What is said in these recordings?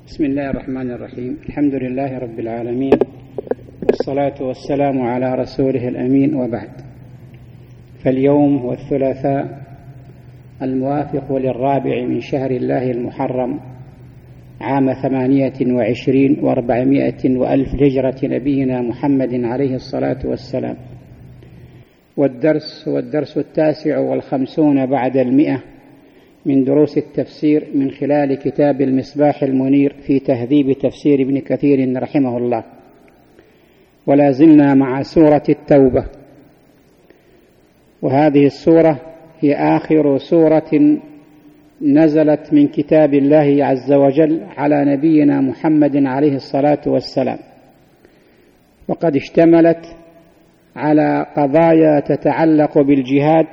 بسم الله الرحمن الرحيم. الحمد لله رب العالمين، والصلاة والسلام على رسوله الأمين، وبعد. فاليوم هو الثلاثاء الموافق للرابع من شهر الله المحرم عام 28 و400 وألف هجرة نبينا محمد عليه الصلاة والسلام، والدرس هو الدرس 59 بعد 100 من دروس التفسير من خلال كتاب المصباح المنير في تهذيب تفسير ابن كثير رحمه الله. ولا زلنا مع سورة التوبة، وهذه السورة هي آخر سورة نزلت من كتاب الله عز وجل على نبينا محمد عليه الصلاة والسلام، وقد اشتملت على قضايا تتعلق بالجهاد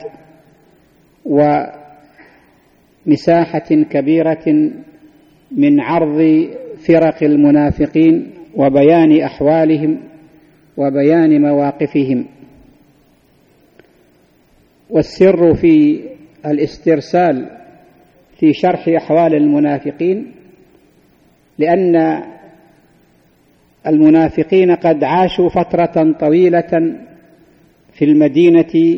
ومساحة كبيرة من عرض فرق المنافقين وبيان أحوالهم وبيان مواقفهم. والسر في الاسترسال في شرح أحوال المنافقين لأن المنافقين قد عاشوا فترة طويلة في المدينة،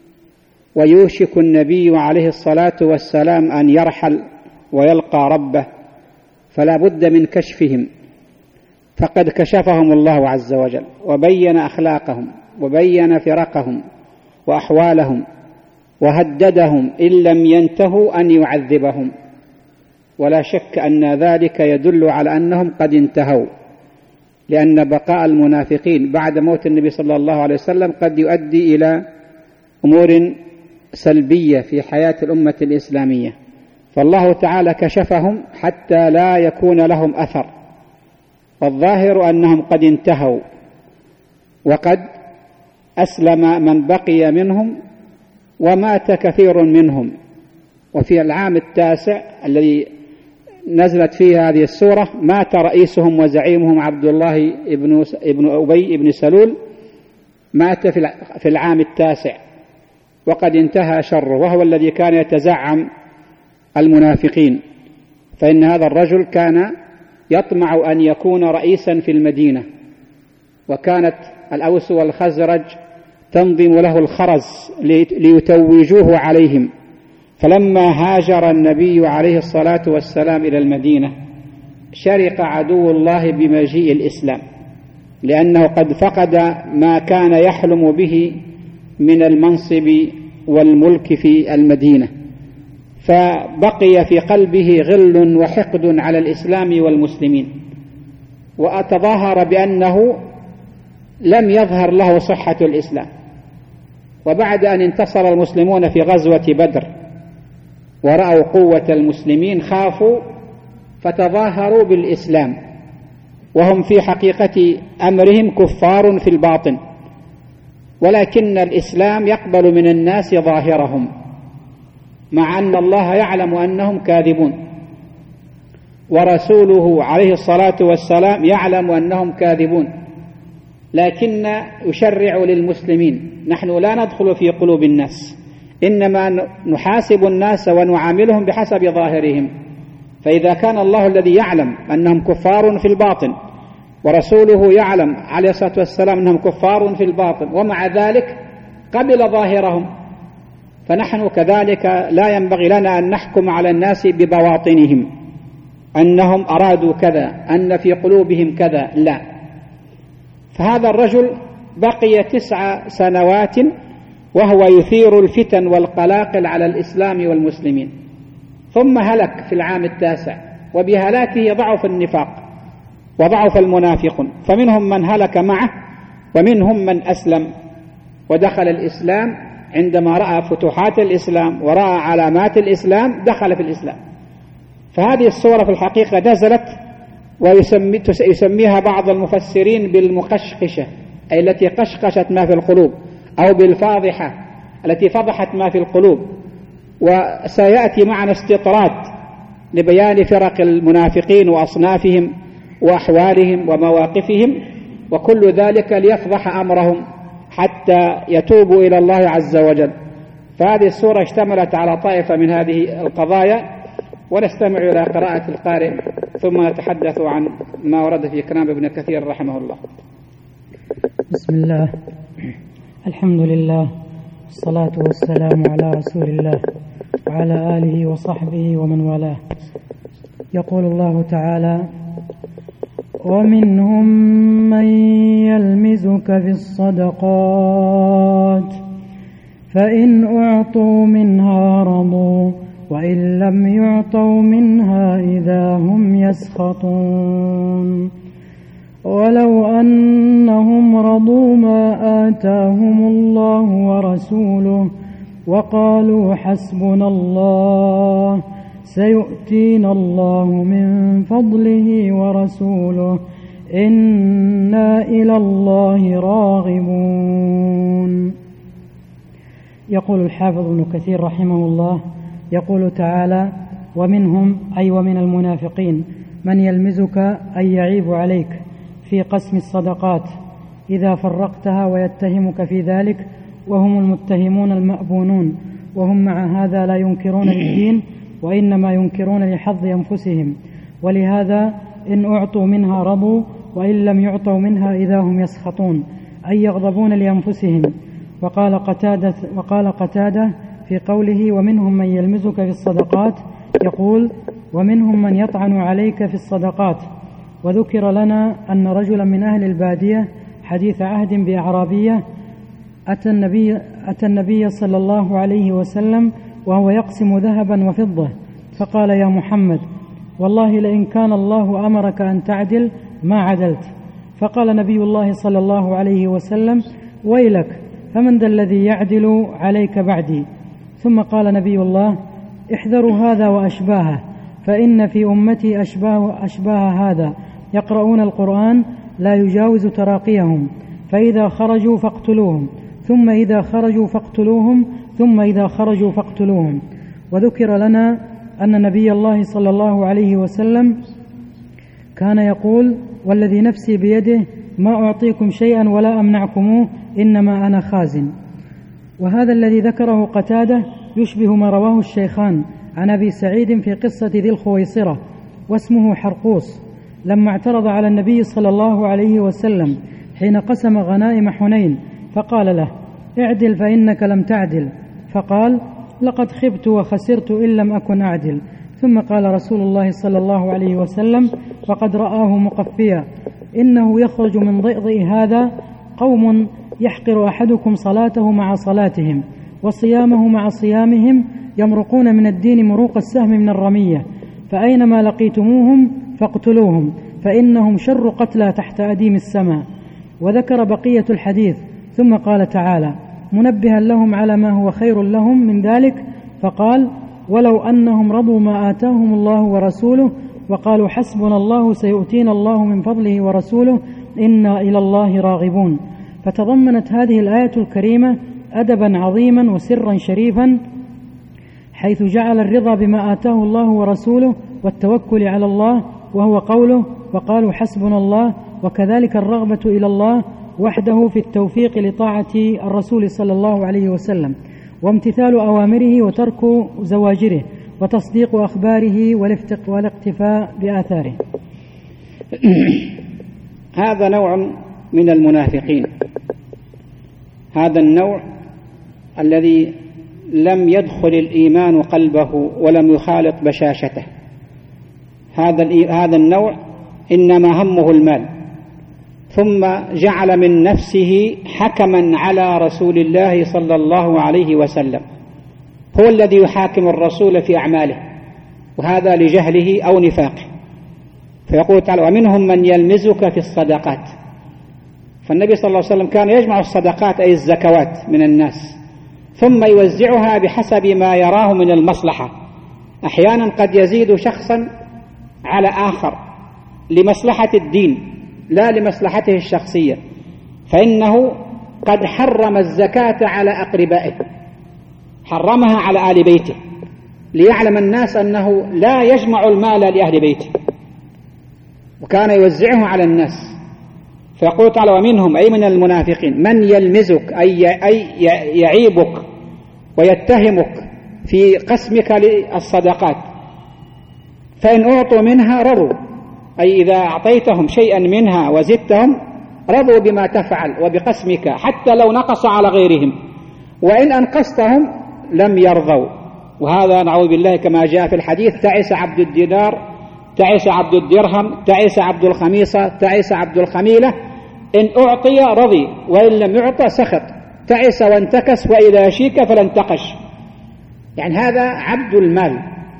ويوشك النبي عليه الصلاة والسلام أن يرحل ويلقى ربه، فلا بد من كشفهم، فقد كشفهم الله عز وجل وبين أخلاقهم وبين فرقهم وأحوالهم، وهددهم إن لم ينتهوا أن يعذبهم، ولا شك أن ذلك يدل على أنهم قد انتهوا، لأن بقاء المنافقين بعد موت النبي صلى الله عليه وسلم قد يؤدي إلى أمور سلبية في حياة الأمة الإسلامية، فالله تعالى كشفهم حتى لا يكون لهم أثر، والظاهر أنهم قد انتهوا، وقد أسلم من بقي منهم ومات كثير منهم. وفي العام 9 الذي نزلت فيه هذه السورة مات رئيسهم وزعيمهم عبد الله ابن أبي ابن سلول، مات في العام 9 وقد انتهى شره، وهو الذي كان يتزعم المنافقين، فإن هذا الرجل كان يطمع أن يكون رئيسا في المدينة، وكانت الأوس والخزرج تنظم له الخرز ليتوجوه عليهم، فلما هاجر النبي عليه الصلاة والسلام إلى المدينة شرق عدو الله بمجيء الإسلام، لأنه قد فقد ما كان يحلم به من المنصب والملك في المدينة، فبقي في قلبه غل وحقد على الإسلام والمسلمين، وأتظاهر بأنه لم يظهر له صحة الإسلام. وبعد أن انتصر المسلمون في غزوة بدر ورأوا قوة المسلمين خافوا فتظاهروا بالإسلام، وهم في حقيقة أمرهم كفار في الباطن، ولكن الإسلام يقبل من الناس ظاهرهم، مع أن الله يعلم أنهم كاذبون، ورسوله عليه الصلاة والسلام يعلم أنهم كاذبون، لكن يشرع للمسلمين. نحن لا ندخل في قلوب الناس، إنما نحاسب الناس ونعاملهم بحسب ظاهرهم، فإذا كان الله الذي يعلم أنهم كفار في الباطن ورسوله يعلم عليه الصلاة والسلام أنهم كفار في الباطن ومع ذلك قبل ظاهرهم، فنحن كذلك لا ينبغي لنا أن نحكم على الناس ببواطنهم أنهم أرادوا كذا، أن في قلوبهم كذا، لا. فهذا الرجل بقي 9 سنوات وهو يثير الفتن والقلاقل على الإسلام والمسلمين، ثم هلك في العام 9، وبهلاكه ضعف النفاق وضعف المنافقون، فمنهم من هلك معه ومنهم من أسلم ودخل الإسلام عندما رأى فتوحات الإسلام ورأى علامات الإسلام دخل في الإسلام. فهذه السورة في الحقيقة نزلت ويسميها بعض المفسرين بالمقشقشة، أي التي قشقشت ما في القلوب، أو بالفاضحة التي فضحت ما في القلوب. وسيأتي معنا استطراد لبيان فرق المنافقين وأصنافهم وأحوالهم ومواقفهم، وكل ذلك ليفضح أمرهم حتى يتوبوا إلى الله عز وجل. فهذه السورة اشتملت على طائفة من هذه القضايا، ونستمع إلى قراءة القارئ ثم نتحدث عن ما ورد في كلام ابن كثير رحمه الله. بسم الله، الحمد لله، الصلاة والسلام على رسول الله وعلى آله وصحبه ومن والاه. يقول الله تعالى: ومنهم من يلمزك في الصدقات فإن أعطوا منها رضوا وإن لم يعطوا منها إذا هم يسخطون ولو أنهم رضوا ما آتاهم الله ورسوله وقالوا حسبنا الله سيؤتينا الله من فضله ورسوله إنا إلى الله راغبون. يقول الحافظ ابن كثير رحمه الله: يقول تعالى: ومنهم أي ومن المنافقين من يلمزك أي يعيب عليك في قسم الصدقات إذا فرقتها ويتهمك في ذلك، وهم المتهمون المأبونون، وهم مع هذا لا ينكرون للدين وإنما ينكرون لحظ أنفسهم، ولهذا إن أعطوا منها رضوا وإن لم يعطوا منها إذا هم يسخطون، أي يغضبون لأنفسهم. وقال قتادة في قوله: ومنهم من يلمزك في الصدقات، يقول: ومنهم من يطعن عليك في الصدقات. وذكر لنا أن رجلا من أهل البادية حديث عهد بأعرابية أتى النبي صلى الله عليه وسلم وهو يقسم ذهبا وفضة، فقال: يا محمد، والله لئن كان الله أمرك أن تعدل ما عدلت. فقال نبي الله صلى الله عليه وسلم: ويلك، فمن ذا الذي يعدل عليك بعدي؟ ثم قال نبي الله: احذروا هذا وأشباهه، فإن في أمتي أشباه هذا يقرؤون القرآن لا يجاوز تراقيهم، فإذا خرجوا فاقتلوهم، ثم إذا خرجوا فاقتلوهم، ثم إذا خرجوا فاقتلوهم. وذكر لنا أن نبي الله صلى الله عليه وسلم كان يقول: والذي نفسي بيده ما أعطيكم شيئا ولا أمنعكموه، إنما أنا خازن. وهذا الذي ذكره قتادة يشبه ما رواه الشيخان عن أبي سعيد في قصة ذي الخويصرة، واسمه حرقوس، لما اعترض على النبي صلى الله عليه وسلم حين قسم غنائم حنين، فقال له: اعدل فإنك لم تعدل. فقال: لقد خبت وخسرت إن لم أكن أعدل. ثم قال رسول الله صلى الله عليه وسلم وقد رآه مقفيا: إنه يخرج من ضئضئ هذا قوم يحقر أحدكم صلاته مع صلاتهم وصيامه مع صيامهم، يمرقون من الدين مروق السهم من الرمية، فأينما لقيتموهم فاقتلوهم، فإنهم شر قتلى تحت أديم السماء. وذكر بقية الحديث، ثم قال تعالى منبها لهم على ما هو خير لهم من ذلك، فقال: ولو أنهم رضوا ما آتاهم الله ورسوله وقالوا حسبنا الله سيؤتينا الله من فضله ورسوله إنا إلى الله راغبون. فتضمنت هذه الآية الكريمة أدبا عظيما وسرا شريفا، حيث جعل الرضا بما آتاه الله ورسوله والتوكل على الله، وهو قوله: وقالوا حسبنا الله، وكذلك الرغبة إلى الله وحده في التوفيق لطاعة الرسول صلى الله عليه وسلم، وامتثال أوامره وترك زواجره، وتصديق أخباره والاقتفاء بآثاره. هذا نوع من المنافقين، هذا النوع الذي لم يدخل الإيمان قلبه ولم يخالط بشاشته. هذا النوع إنما همه المال، ثم جعل من نفسه حكما على رسول الله صلى الله عليه وسلم، هو الذي يحاكم الرسول في أعماله، وهذا لجهله أو نفاقه. فيقول تعالى: ومنهم من يلمزك في الصدقات. فالنبي صلى الله عليه وسلم كان يجمع الصدقات أي الزكوات من الناس، ثم يوزعها بحسب ما يراه من المصلحة. أحيانا قد يزيد شخصا على آخر لمصلحة الدين لا لمصلحته الشخصية، فإنه قد حرم الزكاة على أقربائه، حرمها على آل بيته، ليعلم الناس أنه لا يجمع المال لأهل بيته، وكان يوزعه على الناس. فيقول تعالى: ومنهم أي من المنافقين من يلمزك أي يعيبك ويتهمك في قسمك للصدقات، فإن أعطوا منها رضوا أي إذا أعطيتهم شيئا منها وزدتهم رضوا بما تفعل وبقسمك حتى لو نقص على غيرهم، وإن أنقصتهم لم يرضوا. وهذا نعوذ بالله كما جاء في الحديث: تعس عبد الدينار، تعس عبد الدرهم، تعس عبد الخميصة، تعس عبد الخميلة، إن أعطي رضي وإن لم يعطى سخط، تعس وانتكس وإذا شيك فلانتقش. يعني هذا عبد المال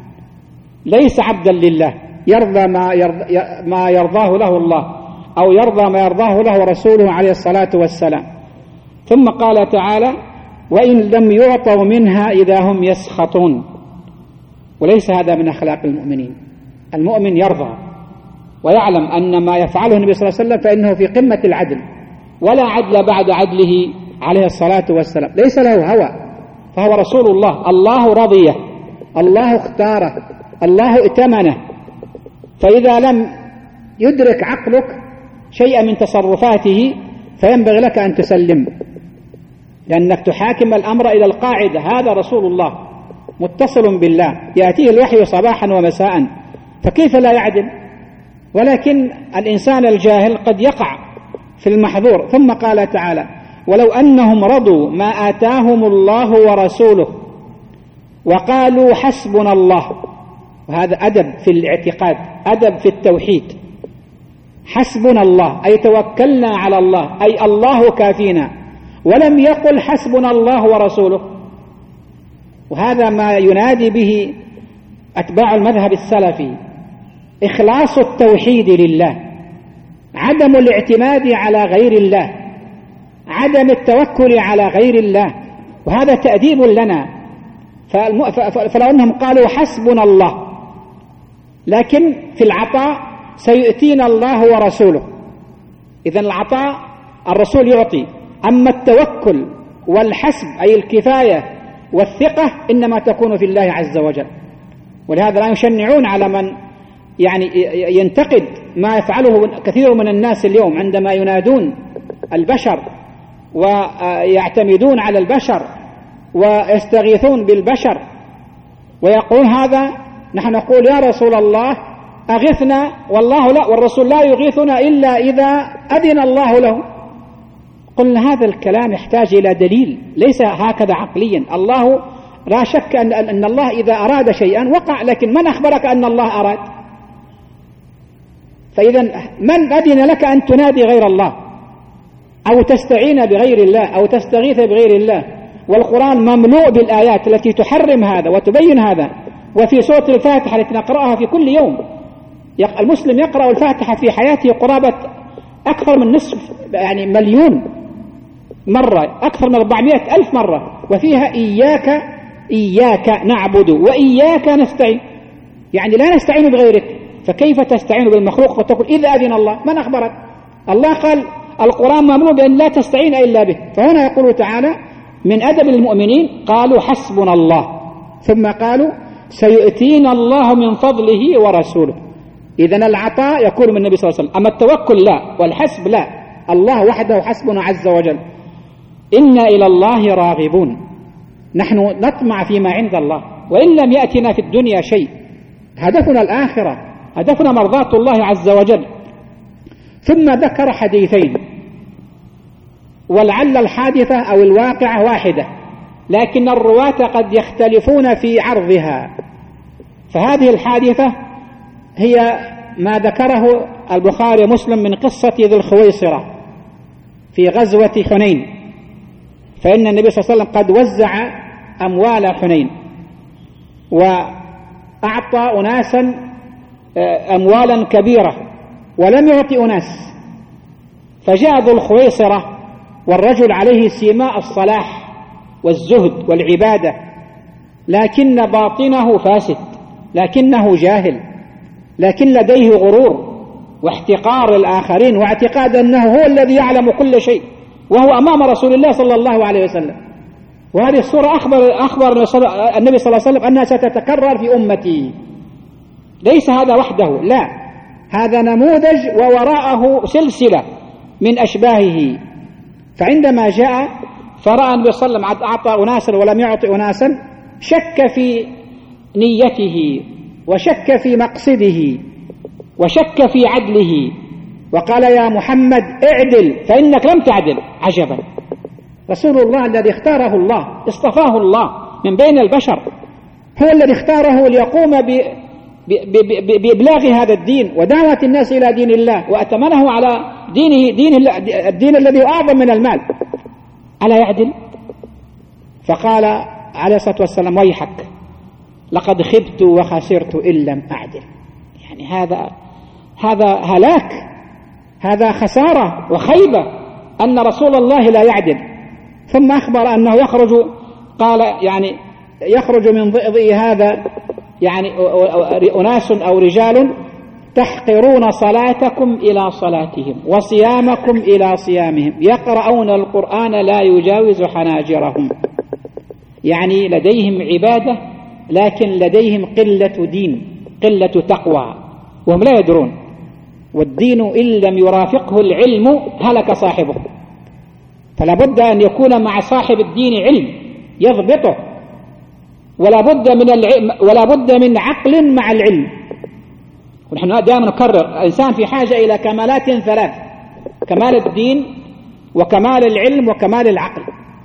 ليس عبدا لله، يرضى ما يرضاه له الله، أو يرضى ما يرضاه له رسوله عليه الصلاة والسلام. ثم قال تعالى: وإن لم يعطوا منها إذا هم يسخطون. وليس هذا من أخلاق المؤمنين. المؤمن يرضى ويعلم أن ما يفعله النبي صلى الله عليه وسلم فإنه في قمة العدل، ولا عدل بعد عدله عليه الصلاة والسلام، ليس له هوى، فهو رسول الله، الله رضيه، الله اختاره، الله ائتمنه. فإذا لم يدرك عقلك شيئا من تصرفاته فينبغي لك أن تسلم، لأنك تحاكم الأمر إلى القاعدة: هذا رسول الله متصل بالله، يأتيه الوحي صباحا ومساء، فكيف لا يعدل؟ ولكن الإنسان الجاهل قد يقع في المحظور. ثم قال تعالى: ولو أنهم رضوا ما آتاهم الله ورسوله وقالوا حسبنا الله. وهذا أدب في الاعتقاد، أدب في التوحيد. حسبنا الله أي توكلنا على الله، أي الله كافينا، ولم يقل حسبنا الله ورسوله. وهذا ما ينادي به أتباع المذهب السلفي: إخلاص التوحيد لله، عدم الاعتماد على غير الله، عدم التوكل على غير الله. وهذا تأديب لنا. فلو أنهم قالوا حسبنا الله، لكن في العطاء سيؤتينا الله ورسوله، إذن العطاء الرسول يعطي، أما التوكل والحسب أي الكفاية والثقة إنما تكون في الله عز وجل. ولهذا لا يشنعون على من يعني ينتقد ما يفعله كثير من الناس اليوم عندما ينادون البشر ويعتمدون على البشر ويستغيثون بالبشر ويقولون هذا. نحن نقول: يا رسول الله أغثنا، والله لا، والرسول لا يغيثنا إلا إذا أذن الله له. قلنا هذا الكلام يحتاج إلى دليل، ليس هكذا عقليا. الله لا شك أن الله إذا أراد شيئا وقع، لكن من أخبرك أن الله أراد؟ فإذا من أذن لك أن تنادي غير الله أو تستعين بغير الله أو تستغيث بغير الله؟ والقرآن مملوء بالآيات التي تحرم هذا وتبين هذا. وفي سورة الفاتحة التي نقرأها في كل يوم، المسلم يقرأ الفاتحة في حياته قرابة أكثر من نصف، يعني مليون مرة، أكثر من 400,000 مرة، وفيها إياك نعبد وإياك نستعين، يعني لا نستعين بغيرك. فكيف تستعين بالمخلوق فتقول إذا أذن الله؟ من أخبرك؟ الله قال القرآن مملوء بأن لا تستعين إلا به. فهنا يقول تعالى: من أدب المؤمنين قالوا حسبنا الله، ثم قالوا سيؤتينا الله من فضله ورسوله. إذن العطاء يكون من النبي صلى الله عليه وسلم، أما التوكل لا، والحسب لا، الله وحده حسبنا عز وجل. إنا إلى الله راغبون، نحن نطمع فيما عند الله، وإن لم يأتنا في الدنيا شيء، هدفنا الآخرة، هدفنا مرضاة الله عز وجل. ثم ذكر حديثين، ولعل الحادثة أو الواقعة واحدة، لكن الرواة قد يختلفون في عرضها. فهذه الحادثة هي ما ذكره البخاري ومسلم من قصة ذي الخويصرة في غزوة حنين. فإن النبي صلى الله عليه وسلم قد وزع أموال حنين وأعطى أناسا أموالا كبيرة ولم يعطي أناس. فجاء ذو الخويصرة والرجل عليه سيماء الصلاح والزهد والعبادة، لكن باطنه فاسد، لكنه جاهل، لكن لديه غرور واحتقار الآخرين واعتقاد أنه هو الذي يعلم كل شيء، وهو أمام رسول الله صلى الله عليه وسلم. وهذه الصورة أخبر النبي صلى الله عليه وسلم أنها ستتكرر في أمتي. ليس هذا وحده، لا، هذا نموذج ووراءه سلسلة من أشباهه. فعندما جاء فرأى النبي صلى الله عليه وسلم أعطى أناسا ولم يعطي أناسا، شك في نيته وشك في مقصده، وشك في عدله وقال يا محمد اعدل فإنك لم تعدل. عجبا، رسول الله الذي اختاره الله، اصطفاه الله من بين البشر، هو الذي اختاره ليقوم بإبلاغ هذا الدين ودعوة الناس إلى دين الله، وأتمنه على الدين الذي هو أعظم من المال، ألا يعدل؟ فقال عليه الصلاة والسلام ويحك لقد خبت وخسرت إن لم أعدل. يعني هذا هلاك، هذا خسارة وخيبة أن رسول الله لا يعدل. ثم أخبر أنه يخرج من ضئضئ هذا يعني أناس أو رجال تحقرون صلاتكم إلى صلاتهم وصيامكم إلى صيامهم يقرؤون القرآن لا يجاوز حناجرهم. يعني لديهم عبادة لكن لديهم قلة دين، قلة تقوى، وهم لا يدرون. والدين إن لم يرافقه العلم هلك صاحبه، فلا بد أن يكون مع صاحب الدين علم يضبطه، ولا بد من عقل مع العلم. ونحن دائما نكرر الإنسان في حاجة إلى كمالات ثلاث: كمال الدين وكمال العلم وكمال العقل.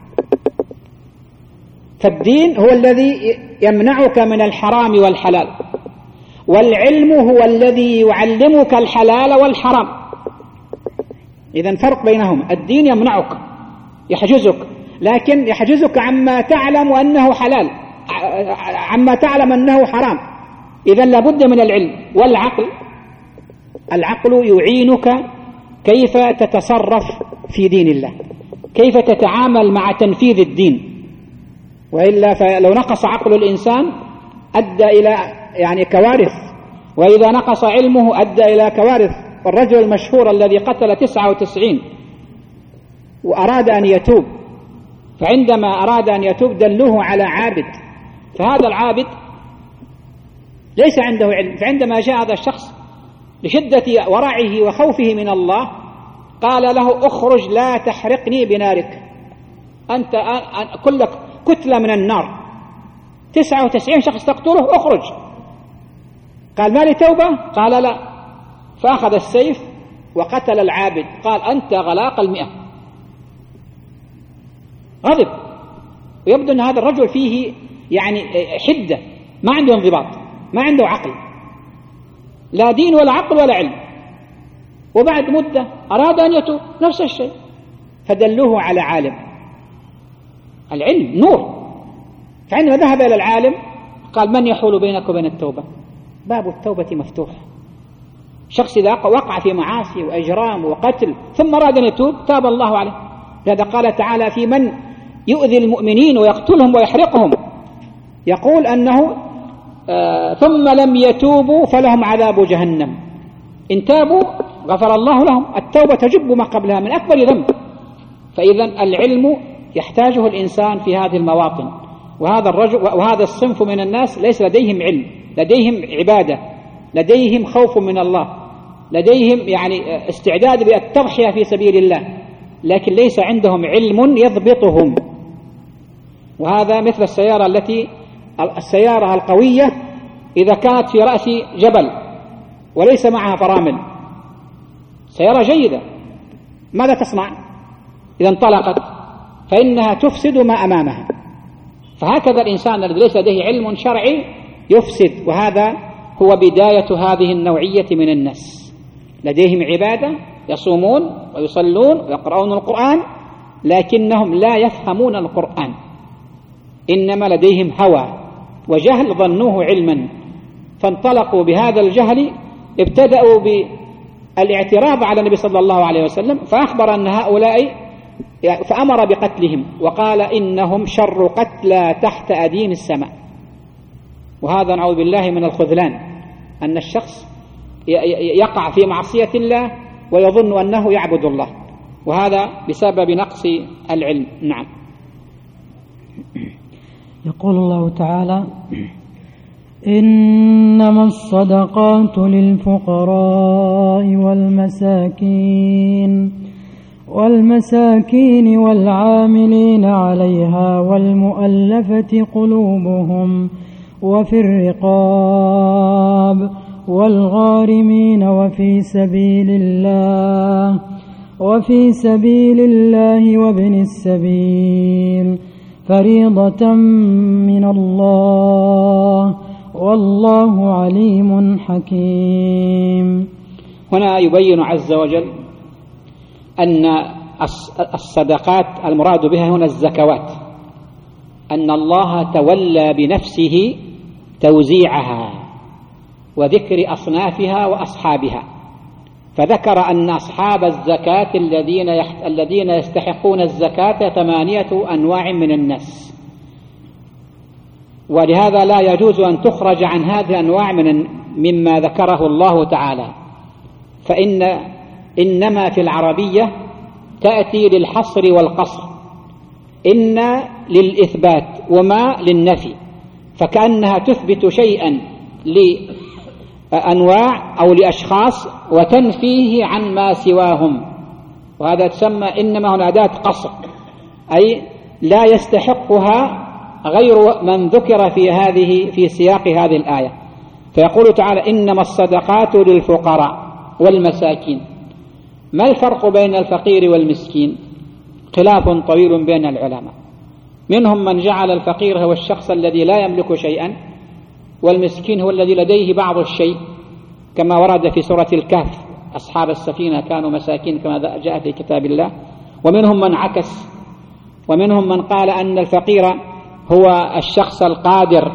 فالدين هو الذي يمنعك من الحرام والحلال، والعلم هو الذي يعلمك الحلال والحرام. إذن فرق بينهما. الدين يمنعك، يحجزك، لكن يحجزك عما تعلم أنه حلال، عما تعلم أنه حرام. إذن لابد من العلم. والعقل، العقل يعينك كيف تتصرف في دين الله، كيف تتعامل مع تنفيذ الدين. وإلا فلو نقص عقل الإنسان أدى إلى كوارث، وإذا نقص علمه أدى إلى كوارث. الرجل المشهور الذي قتل 99 وأراد أن يتوب، فعندما أراد أن يتوب دلوه على عابد، فهذا العابد ليس عنده علم، فعندما جاء هذا الشخص لشدة ورعه وخوفه من الله قال له اخرج لا تحرقني بنارك، أنت كلك كتلة من النار، 99 شخص تقتله، اخرج. قال ما لي توبة؟ قال لا. فأخذ السيف وقتل العابد. قال أنت غلاق 100. غضب. ويبدو أن هذا الرجل فيه حدة، ما عنده انضباط، ما عنده عقل، لا دين ولا عقل ولا علم. وبعد مدة أراد أن يتوب، نفس الشيء، فدلوه على عالم. العلم نور. فعندما ذهب إلى العالم قال من يحول بينك وبين التوبة؟ باب التوبة مفتوح. شخص إذا وقع في معاصي وإجرام وقتل ثم أراد أن يتوب تاب الله عليه. لذا قال تعالى في من يؤذي المؤمنين ويقتلهم ويحرقهم، يقول أنه ثم لم يتوبوا فلهم عذاب جهنم، إن تابوا غفر الله لهم. التوبة تجب ما قبلها من أكبر ذنب. فإذا العلم يحتاجه الإنسان في هذه المواطن. وهذا الصنف من الناس ليس لديهم علم، لديهم عبادة، لديهم خوف من الله، لديهم استعداد بالتضحية في سبيل الله، لكن ليس عندهم علم يضبطهم. وهذا مثل السيارة القوية إذا كانت في رأس جبل وليس معها فرامل، سيارة جيدة، ماذا تصنع إذا انطلقت؟ فإنها تفسد ما أمامها. فهكذا الإنسان الذي ليس لديه علم شرعي يفسد. وهذا هو بداية هذه النوعية من الناس، لديهم عبادة، يصومون ويصلون ويقرؤون القرآن، لكنهم لا يفهمون القرآن، إنما لديهم هوى وجهل ظنوه علما، فانطلقوا بهذا الجهل. ابتدأوا بالاعتراض على النبي صلى الله عليه وسلم، فأخبر أن هؤلاء فأمر بقتلهم، وقال إنهم شر قتلى تحت أديم السماء. وهذا نعوذ بالله من الخذلان، أن الشخص يقع في معصية الله ويظن أنه يعبد الله، وهذا بسبب نقص العلم. نعم. يقول الله تعالى إنما الصدقات للفقراء والمساكين والعاملين عليها والمؤلفة قلوبهم وفي الرقاب والغارمين وفي سبيل الله وابن السبيل فريضة من الله والله عليم حكيم. هنا يبين عز وجل أن الصدقات المراد بها هنا الزكوات، أن الله تولى بنفسه توزيعها وذكر أصنافها وأصحابها، فذكر أن أصحاب الزكاة الذين يستحقون الزكاة 8 أنواع من الناس، ولهذا لا يجوز أن تخرج عن هذه الأنواع مما ذكره الله تعالى، إنما في العربية تأتي للحصر والقصر، إن للإثبات وما للنفي، فكأنها تثبت شيئا لأنواع أو لأشخاص وتنفيه عن ما سواهم، وهذا تسمى إنما هنا أداة قصر، أي لا يستحقها غير من ذكر في سياق هذه الآية. فيقول تعالى إنما الصدقات للفقراء والمساكين. ما الفرق بين الفقير والمسكين؟ خلاف طويل بين العلماء، منهم من جعل الفقير هو الشخص الذي لا يملك شيئا، والمسكين هو الذي لديه بعض الشيء، كما ورد في سورة الكهف أصحاب السفينة كانوا مساكين كما جاء في كتاب الله. ومنهم من عكس، ومنهم من قال أن الفقير هو الشخص القادر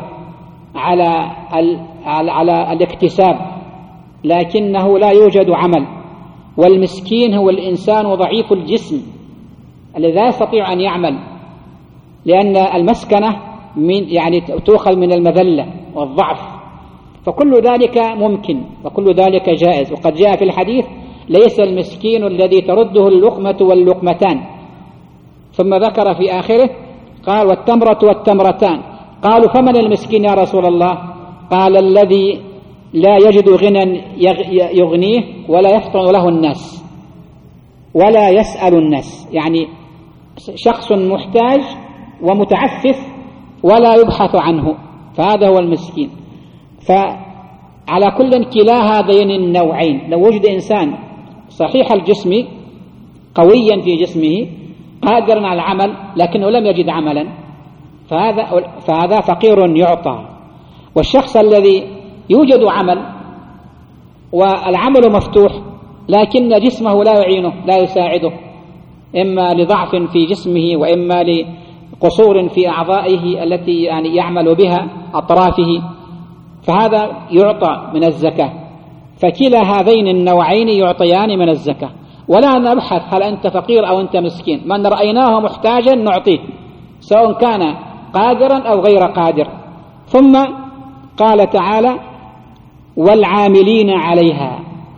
على الاكتساب لكنه لا يوجد عمل، والمسكين هو الإنسان ضعيف الجسم الذي لا يستطيع أن يعمل، لأن المسكنة يعني تؤخذ من المذلة والضعف، فكل ذلك ممكن وكل ذلك جائز. وقد جاء في الحديث ليس المسكين الذي ترده اللقمة واللقمتان، ثم ذكر في آخره قال والتمرة والتمرتان، قالوا فمن المسكين يا رسول الله؟ قال الذي لا يجد غنى يغنيه ولا يفطن له الناس ولا يسأل الناس، يعني شخص محتاج ومتعفف ولا يبحث عنه، فهذا هو المسكين. فعلى كل كلا هذين النوعين، لو وجد إنسان صحيح الجسم قويا في جسمه قادرا على العمل لكنه لم يجد عملا، فهذا فقير يعطى. والشخص الذي يوجد عمل والعمل مفتوح لكن جسمه لا يعينه لا يساعده، إما لضعف في جسمه وإما لقصور في أعضائه التي يعني يعمل بها أطرافه، فهذا يعطى من الزكاة. فكلا هذين النوعين يعطيان من الزكاة، ولا نبحث هل أنت فقير أو أنت مسكين، من رأيناه محتاجا نعطيه سواء كان قادرا أو غير قادر. ثم قال تعالى والعاملين عليها،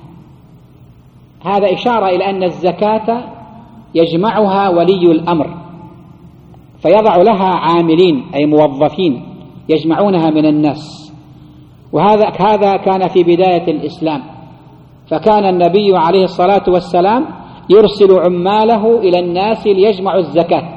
هذا إشارة إلى أن الزكاة يجمعها ولي الأمر فيضع لها عاملين أي موظفين يجمعونها من الناس، وهذا كان في بداية الإسلام، فكان النبي عليه الصلاة والسلام يرسل عماله إلى الناس ليجمعوا الزكاة،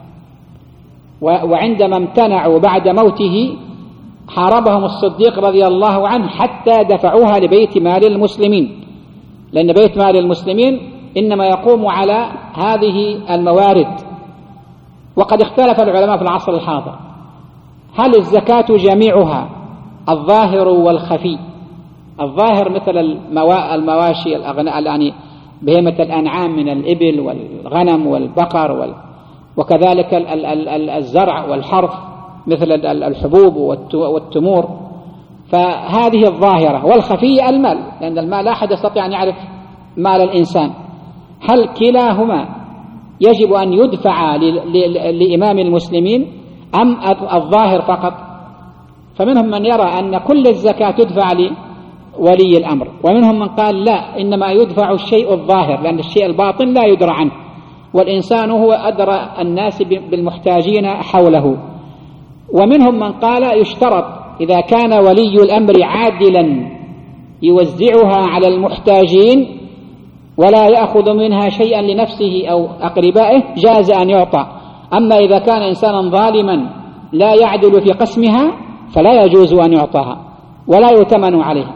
وعندما امتنعوا بعد موته حاربهم الصديق رضي الله عنه حتى دفعوها لبيت مال المسلمين، لأن بيت مال المسلمين إنما يقوم على هذه الموارد. وقد اختلف العلماء في العصر الحاضر هل الزكاة جميعها الظاهر والخفي؟ الظاهر مثل المواشي يعني بهيمة الأنعام من الإبل والغنم والبقر وكذلك الزرع والحرث مثل الحبوب والتمور، فهذه الظاهرة. والخفي المال، لأن المال لا أحد يستطيع أن يعرف مال الإنسان. هل كلاهما يجب أن يدفع لإمام المسلمين أم الظاهر فقط؟ فمنهم من يرى أن كل الزكاة تدفع لولي الأمر، ومنهم من قال لا، إنما يدفع الشيء الظاهر، لأن الشيء الباطن لا يدرى عنه، والإنسان هو أدرى الناس بالمحتاجين حوله. ومنهم من قال يشترط إذا كان ولي الأمر عادلا يوزعها على المحتاجين ولا يأخذ منها شيئا لنفسه أو أقربائه جاز أن يعطى، أما إذا كان إنسانا ظالما لا يعدل في قسمها فلا يجوز أن يعطاها ولا يؤتمن عليه.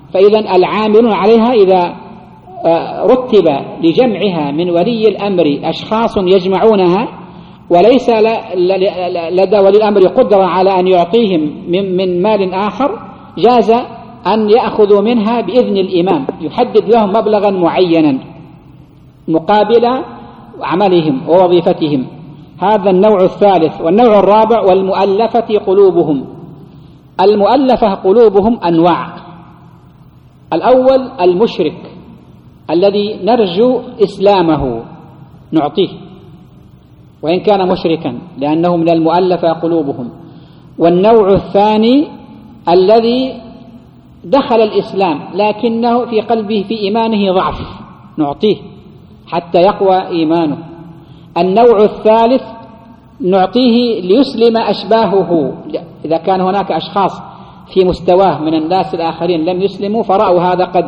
فإذا العاملون عليها إذا رتب لجمعها من ولي الأمر أشخاص يجمعونها وليس لدى ولي الأمر قدرة على أن يعطيهم من مال آخر، جاز أن يأخذوا منها بإذن الإمام، يحدد لهم مبلغا معينا مقابل عملهم ووظيفتهم. هذا النوع الثالث. والنوع الرابع والمؤلفة قلوبهم. المؤلفة قلوبهم أنواع. الأول المشرك الذي نرجو إسلامه نعطيه وإن كان مشركا لأنه من المؤلفة قلوبهم. والنوع الثاني الذي دخل الإسلام لكنه في قلبه في إيمانه ضعف نعطيه حتى يقوى إيمانه. النوع الثالث نعطيه ليسلم أشباهه، إذا كان هناك أشخاص في مستواه من الناس الآخرين لم يسلموا فرأوا هذا قد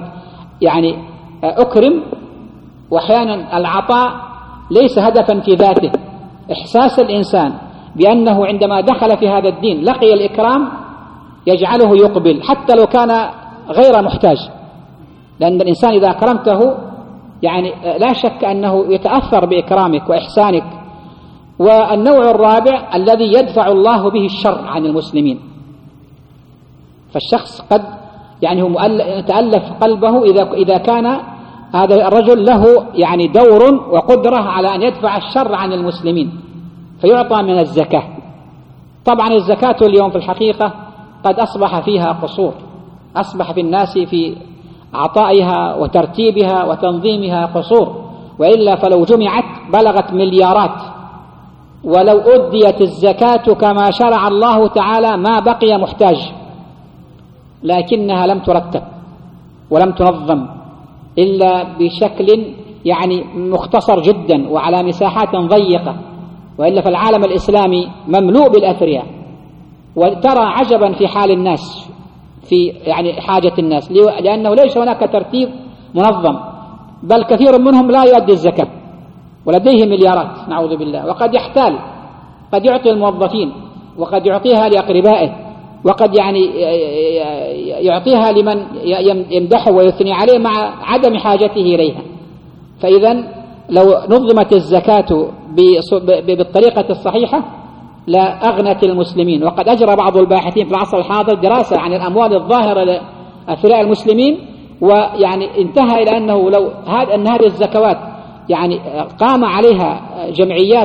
أكرم. وأحيانا العطاء ليس هدفا في ذاته، إحساس الإنسان بأنه عندما دخل في هذا الدين لقي الإكرام يجعله يقبل حتى لو كان غير محتاج، لأن الإنسان إذا أكرمته لا شك أنه يتأثر بإكرامك وإحسانك. والنوع الرابع الذي يدفع الله به الشر عن المسلمين. فالشخص قد هو يتألف قلبه إذا كان هذا الرجل له دور وقدرة على أن يدفع الشر عن المسلمين فيعطى من الزكاة. طبعا الزكاة اليوم في الحقيقة قد أصبح فيها قصور، أصبح في الناس في عطائها وترتيبها وتنظيمها قصور، وإلا فلو جمعت بلغت مليارات. ولو أديت الزكاة كما شرع الله تعالى ما بقي محتاج، لكنها لم ترتب ولم تنظم إلا بشكل مختصر جدا وعلى مساحات ضيقة، وإلا فالعالم الإسلامي مملوء بالأثرياء. وترى عجبا في حال الناس في حاجة الناس، لأنه ليس هناك ترتيب منظم، بل كثير منهم لا يؤدي الزكاة ولديه مليارات نعوذ بالله، وقد يحتال، قد يعطي الموظفين وقد يعطيها لأقربائه وقد يعطيها لمن يمدحه ويثني عليه مع عدم حاجته إليها. فإذا لو نظمت الزكاة بالطريقة الصحيحة لا أغنت المسلمين. وقد أجرى بعض الباحثين في العصر الحاضر دراسة عن الأموال الظاهرة لأثرياء المسلمين، انتهى إلى أنه لو أن هذه الزكوات قام عليها جمعيات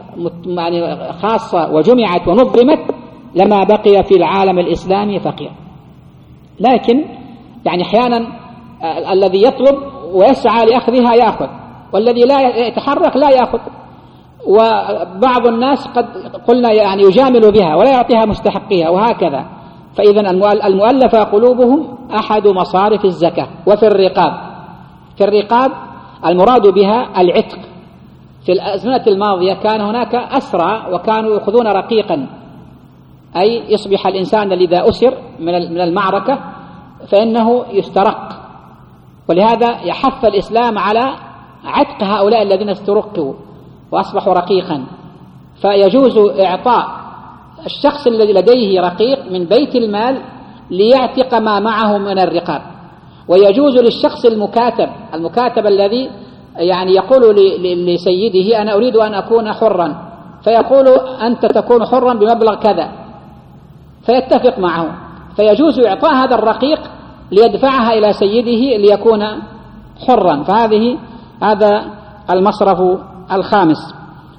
خاصة وجمعت ونظمت لما بقي في العالم الإسلامي فقير. لكن أحيانا الذي يطلب ويسعى لأخذها يأخذ، والذي لا يتحرك لا يأخذ. وبعض الناس قد قلنا يجامل بها ولا يعطيها مستحقيها وهكذا. فإذا المؤلفة قلوبهم أحد مصارف الزكاة. وفي الرقاب المراد بها العتق. في الأزمنة الماضية كان هناك أسرى وكانوا يأخذون رقيقا، أي يصبح الإنسان الذي إذا أسر من المعركة فإنه يسترق، ولهذا يحث الإسلام على عتق هؤلاء الذين استرقوا وأصبحوا رقيقا. فيجوز إعطاء الشخص الذي لديه رقيق من بيت المال ليعتق ما معه من الرقاب. ويجوز للشخص المكاتب الذي يقول لسيده أنا أريد أن أكون حرا، فيقول أنت تكون حرا بمبلغ كذا، فيتفق معه، فيجوز إعطاء هذا الرقيق ليدفعها إلى سيده ليكون حرا. هذا المصرف الخامس.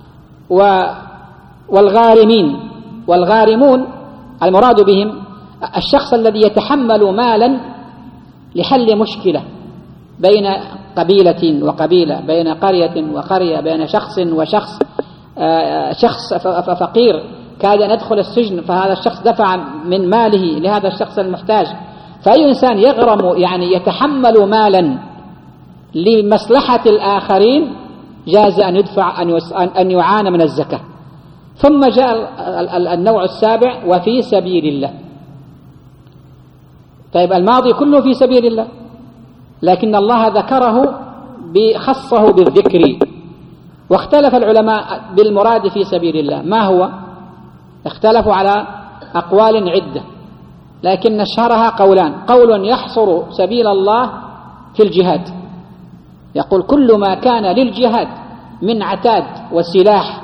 والغارمون المراد بهم الشخص الذي يتحمل مالا لحل مشكلة بين قبيلة وقبيلة، بين قرية وقرية، بين شخص وشخص. شخص فقير كاد أن يدخل السجن، فهذا الشخص دفع من ماله لهذا الشخص المحتاج. فأي إنسان يغرم يتحمل مالا لمصلحة الآخرين جاز أن يدفع أن يعان من الزكاة. ثم جاء النوع السابع وفي سبيل الله. طيب الماضي كله في سبيل الله، لكن الله ذكره خصه بالذكر. واختلف العلماء بالمراد في سبيل الله ما هو، اختلفوا على أقوال عدة. لكن اشهرها قولان: قول يحصر سبيل الله في الجهاد، يقول كل ما كان للجهاد من عتاد وسلاح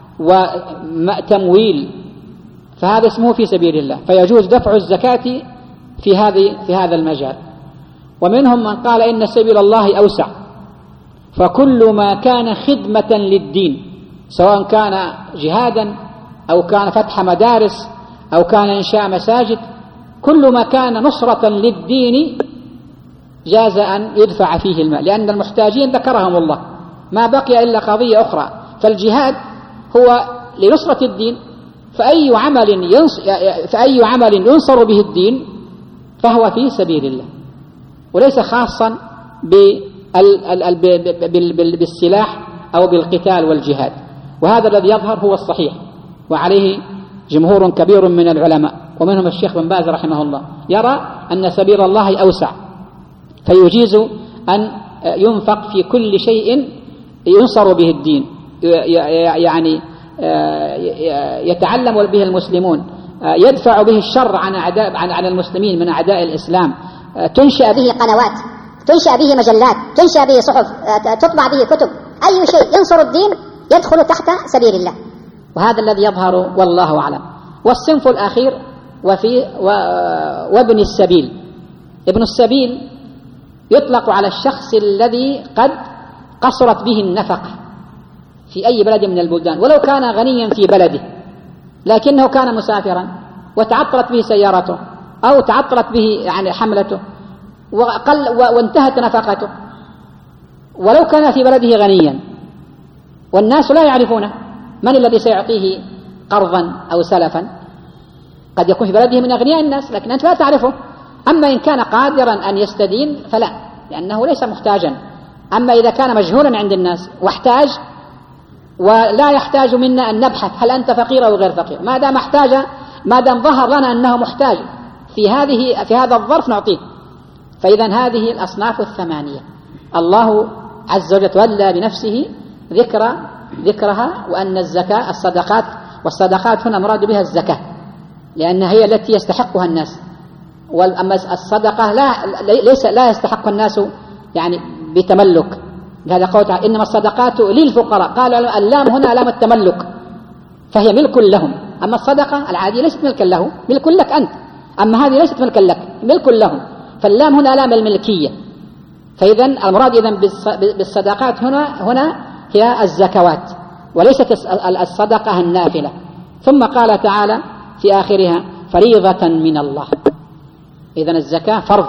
وتمويل فهذا اسمه في سبيل الله، فيجوز دفع الزكاة في هذا المجال. ومنهم من قال إن سبيل الله أوسع، فكل ما كان خدمة للدين سواء كان جهادا أو كان فتح مدارس أو كان إنشاء مساجد، كل ما كان نصرة للدين جاز أن يدفع فيه المال، لأن المحتاجين ذكرهم الله، ما بقي إلا قضية أخرى. فالجهاد هو لنصرة الدين، فأي عمل ينصر به الدين فهو في سبيل الله، وليس خاصا بالسلاح أو بالقتال والجهاد. وهذا الذي يظهر هو الصحيح، وعليه جمهور كبير من العلماء، ومنهم الشيخ بن باز رحمه الله، يرى أن سبيل الله أوسع، فيجيز أن ينفق في كل شيء ينصر به الدين، يعني يتعلم به المسلمون، يدفع به الشر عن المسلمين من أعداء الإسلام، تنشأ به قنوات، تنشأ به مجلات، تنشأ به صحف، تطبع به كتب، أي شيء ينصر الدين يدخل تحت سبيل الله. وهذا الذي يظهر والله أعلم. والصنف الأخير وابن السبيل. ابن السبيل يطلق على الشخص الذي قد قصرت به النفقة في أي بلد من البلدان، ولو كان غنيا في بلده لكنه كان مسافرا وتعطلت به سيارته أو تعطلت به يعني حملته وانتهت نفقته، ولو كان في بلده غنيا والناس لا يعرفونه من الذي سيعطيه قرضا أو سلفا، قد يكون في بلده من أغنياء الناس لكن أنت لا تعرفه. أما إن كان قادرا أن يستدين فلا، لأنه ليس محتاجا. أما إذا كان مجهولا عند الناس واحتاج، ولا يحتاج منا أن نبحث هل أنت فقير أو غير فقير، ما دام ظهر لنا أنه محتاج في هذا الظرف نعطيه. فإذا هذه الأصناف الثمانية الله عز وجل تولى بنفسه ذكرها، وأن الزكاة والصدقات هنا مراد بها الزكاة لأنها هي التي يستحقها الناس، أما الصدقة لا يستحق الناس يعني بتملك. هذا قول تعالى إنما الصدقات للفقراء، قال اللام هنا لام التملك فهي ملك لهم، أما الصدقة العادية ليست ملكا له، ملك لك أنت، أما هذه ليست ملكا لك، ملك لهم، فاللام هنا لام الملكية. فإذا المراد بالصدقات هنا هي الزكوات وليست الصدقة النافلة. ثم قال تعالى في آخرها فريضة من الله. إذا الزكاة فرض،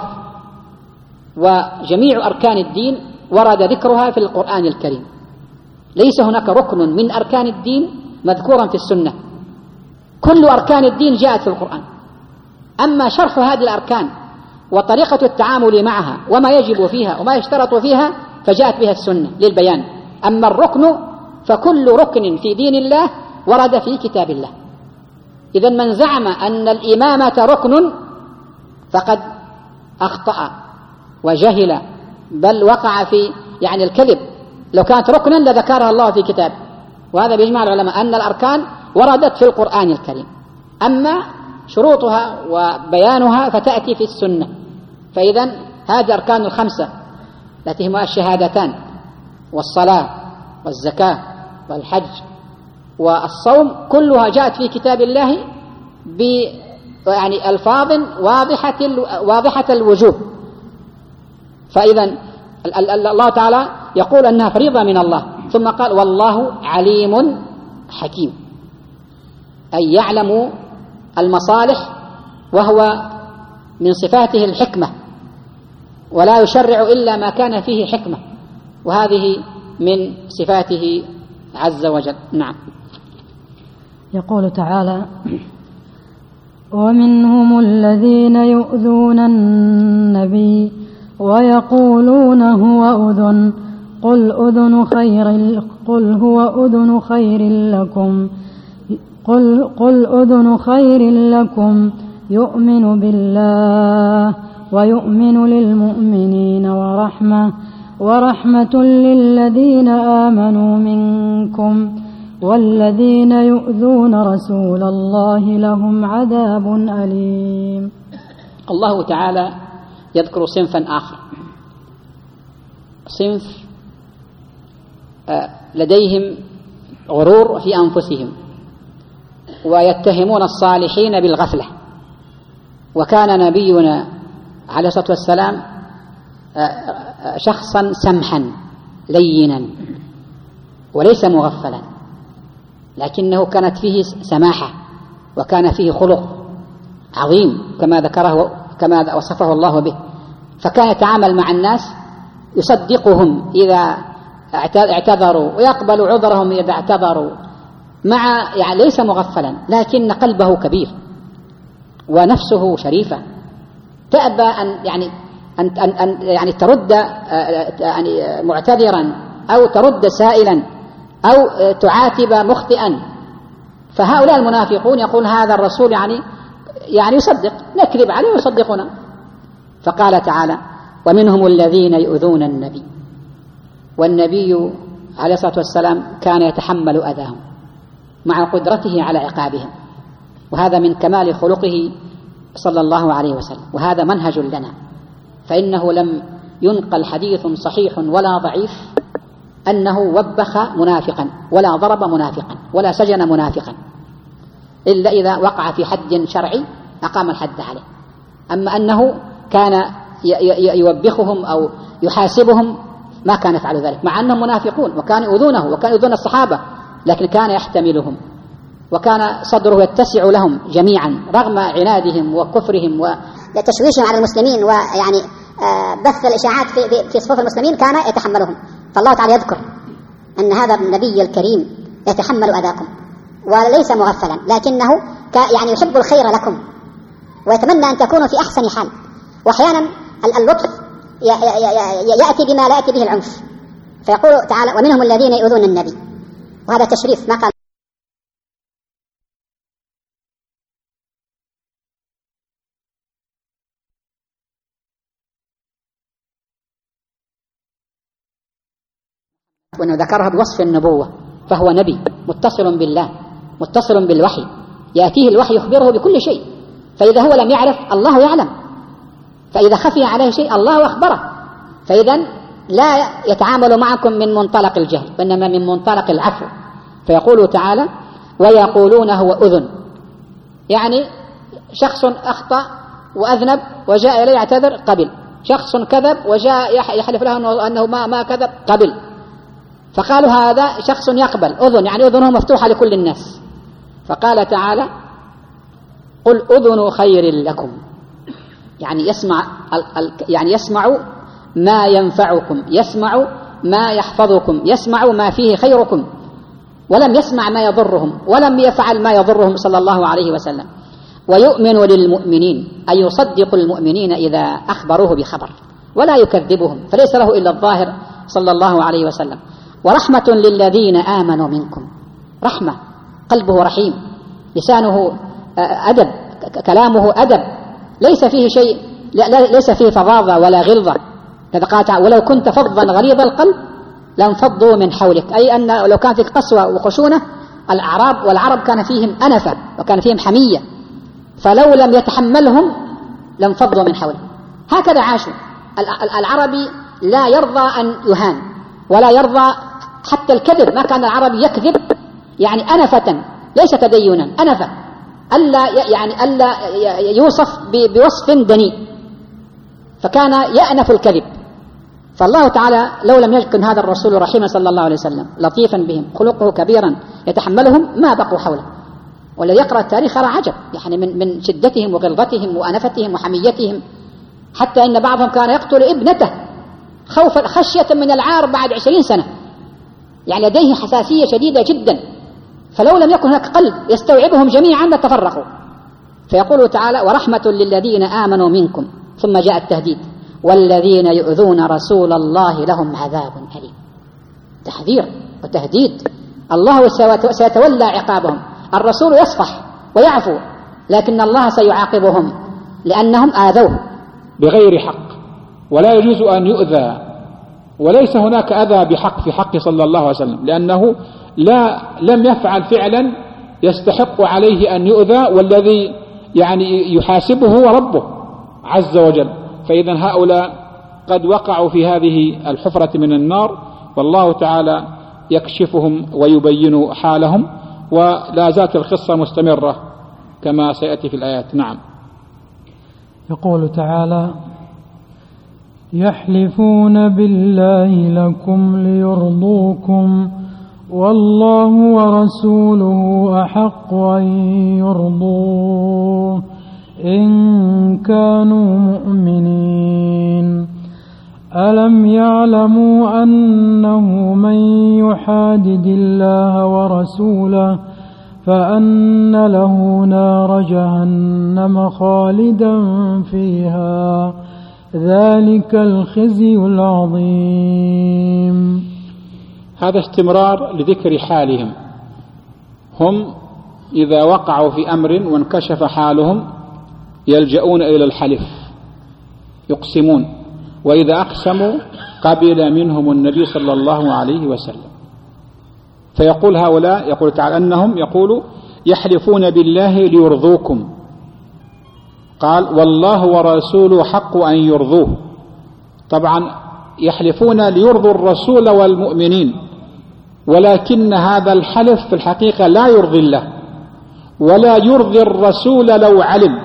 وجميع أركان الدين ورد ذكرها في القرآن الكريم، ليس هناك ركن من أركان الدين مذكورا في السنة، كل أركان الدين جاءت في القرآن. أما شرح هذه الأركان وطريقة التعامل معها وما يجب فيها وما يشترط فيها فجاءت بها السنة للبيان. أما الركن فكل ركن في دين الله ورد في كتاب الله. إذا من زعم أن الإمامة ركن فقد أخطأ وجهل، بل وقع في يعني الكذب. لو كانت ركنا لذكرها الله في كتاب، وهذا بإجماع العلماء أن الأركان وردت في القرآن الكريم، أما شروطها وبيانها فتأتي في السنة. فإذا هذه الأركان الخمسة التي هما الشهادتان والصلاة والزكاة والحج والصوم كلها جاءت في كتاب الله يعني ألفاظ واضحة الوجوب. فإذا الله تعالى يقول أنها فريضة من الله، ثم قال والله عليم حكيم، أي يعلم المصالح، وهو من صفاته الحكمة، ولا يشرع إلا ما كان فيه حكمة، وهذه من صفاته عز وجل. نعم. يقول تعالى ومنهم الذين يؤذون النبي ويقولون هو أذن قل هو أذن خير لكم قل أذن خير لكم يؤمن بالله ويؤمن للمؤمنين ورحمة للذين آمنوا منكم والذين يؤذون رسول الله لهم عذاب أليم. الله تعالى يذكر صنفا آخر، صنف لديهم غرور في أنفسهم ويتهمون الصالحين بالغفلة. وكان نبينا عليه الصلاة والسلام شخصا سمحا لينا وليس مغفلا، لكنه كانت فيه سماحة وكان فيه خلق عظيم كما وصفه الله به. فكان يتعامل مع الناس يصدقهم إذا اعتذروا ويقبل عذرهم إذا اعتذروا، يعني ليس مغفلا لكن قلبه كبير ونفسه شريفة، تأبى أن ترد معتذرا أو ترد سائلا أو تعاتب مخطئا. فهؤلاء المنافقون يقول هذا الرسول يعني يصدق، نكذب عليه ويصدقنا. فقال تعالى: ومنهم الذين يؤذون النبي. والنبي عليه الصلاة والسلام كان يتحمل أذاهم مع قدرته على عقابهم، وهذا من كمال خلقه صلى الله عليه وسلم، وهذا منهج لنا. فإنه لم ينقل حديث صحيح ولا ضعيف أنه وبخ منافقا ولا ضرب منافقا ولا سجن منافقا، إلا إذا وقع في حد شرعي أقام الحد عليه. أما أنه كان يوبخهم أو يحاسبهم ما كان يفعل ذلك، مع أنهم منافقون وكانوا يؤذونه وكانوا يؤذون الصحابة، لكن كان يحتملهم وكان صدره يتسع لهم جميعا رغم عنادهم وكفرهم وتشويشهم على المسلمين، ويعني بث الإشاعات في صفوف المسلمين كان يتحملهم. فالله تعالى يذكر أن هذا النبي الكريم يتحمل أذاكم وليس مغفلا، لكنه يعني يحب الخير لكم ويتمنى أن تكونوا في أحسن حال. وأحيانا اللطف يأتي بما لا يأتي به العنف. فيقول تعالى: ومنهم الذين يؤذون النبي، وهذا تشريف ما قال. وأنه ذكرها بوصف النبوة، فهو نبي متصل بالله متصل بالوحي، يأتيه الوحي يخبره بكل شيء. فإذا هو لم يعرف الله يعلم، فإذا خفي عليه شيء الله أخبره. فإذا لا يتعامل معكم من منطلق الجهل وإنما من منطلق العفو. فيقول تعالى: ويقولون هو أذن، يعني شخص أخطأ وأذنب وجاء إليه يعتذر قبل، شخص كذب وجاء يحلف له أنه ما كذب قبل. فقالوا هذا شخص يقبل، أذن يعني أذنه مفتوحة لكل الناس. فقال تعالى: قل أذن خير لكم، يعني يسمع ما ينفعكم، يسمع ما يحفظكم، يسمع ما فيه خيركم، ولم يسمع ما يضرهم ولم يفعل ما يضرهم صلى الله عليه وسلم. ويؤمن للمؤمنين، أي يصدق المؤمنين إذا أخبروه بخبر ولا يكذبهم، فليس له إلا الظاهر صلى الله عليه وسلم. ورحمة للذين آمنوا منكم، رحمة، قلبه رحيم، لسانه أدب، كلامه أدب، ليس فيه شيء، ليس فيه فظاظة ولا غلظة. كذا قال تعالى: ولو كنت فظا غليظ القلب لانفضوا من حولك، أي أن لو كان فيك قسوة وخشونة. والعرب كان فيهم أنفة وكان فيهم حمية، فلو لم يتحملهم لانفضوا من حوله. هكذا عاشوا. العربي لا يرضى أن يهان ولا يرضى حتى الكذب، ما كان العربي يكذب يعني أنفة ليس تدينا، أنفة، ألا يوصف بوصف دنيء، فكان يأنف الكذب. فالله تعالى لو لم يكن هذا الرسول رحيما صلى الله عليه وسلم لطيفا بهم خلقه كبيرا يتحملهم ما بقوا حوله. والذي يقرأ التاريخ يرى عجب يعني من شدتهم وغلظتهم وأنفتهم وحميتهم، حتى إن بعضهم كان يقتل ابنته خشية من العار بعد 20 سنة، يعني لديه حساسية شديدة جدا. فلو لم يكن هناك قلب يستوعبهم جميعا لتفرقوا. فيقول تعالى: ورحمة للذين آمنوا منكم، ثم جاء التهديد: والذين يؤذون رسول الله لهم عذاب أليم. تحذير وتهديد، الله سيتولى عقابهم. الرسول يصفح ويعفو، لكن الله سيعاقبهم لأنهم آذوه بغير حق، ولا يجوز أن يؤذى، وليس هناك أذى بحق في حق صلى الله عليه وسلم، لأنه لم يفعل فعلا يستحق عليه أن يؤذى، والذي يعني يحاسبه هو ربه. عز وجل. فإذا هؤلاء قد وقعوا في هذه الحفرة من النار، والله تعالى يكشفهم ويبين حالهم، ولا زالت القصة مستمرة كما سيأتي في الآيات. نعم. يقول تعالى: يحلفون بالله لكم ليرضوكم والله ورسوله أحق أن يرضوه إن كانوا مؤمنين. ألم يعلموا أنه من يحادد الله ورسوله فأن له نار جهنم خالدا فيها ذلك الخزي العظيم. هذا استمرار لذكر حالهم. هم إذا وقعوا في أمر وانكشف حالهم يلجؤون إلى الحلف، يقسمون، وإذا أقسموا قبل منهم النبي صلى الله عليه وسلم. فيقول هؤلاء، يقول تعالى أنهم يقولوا يحلفون بالله ليرضوكم، قال والله ورسوله حق أن يرضوه. طبعا يحلفون ليرضوا الرسول والمؤمنين، ولكن هذا الحلف في الحقيقة لا يرضي الله ولا يرضي الرسول لو علم،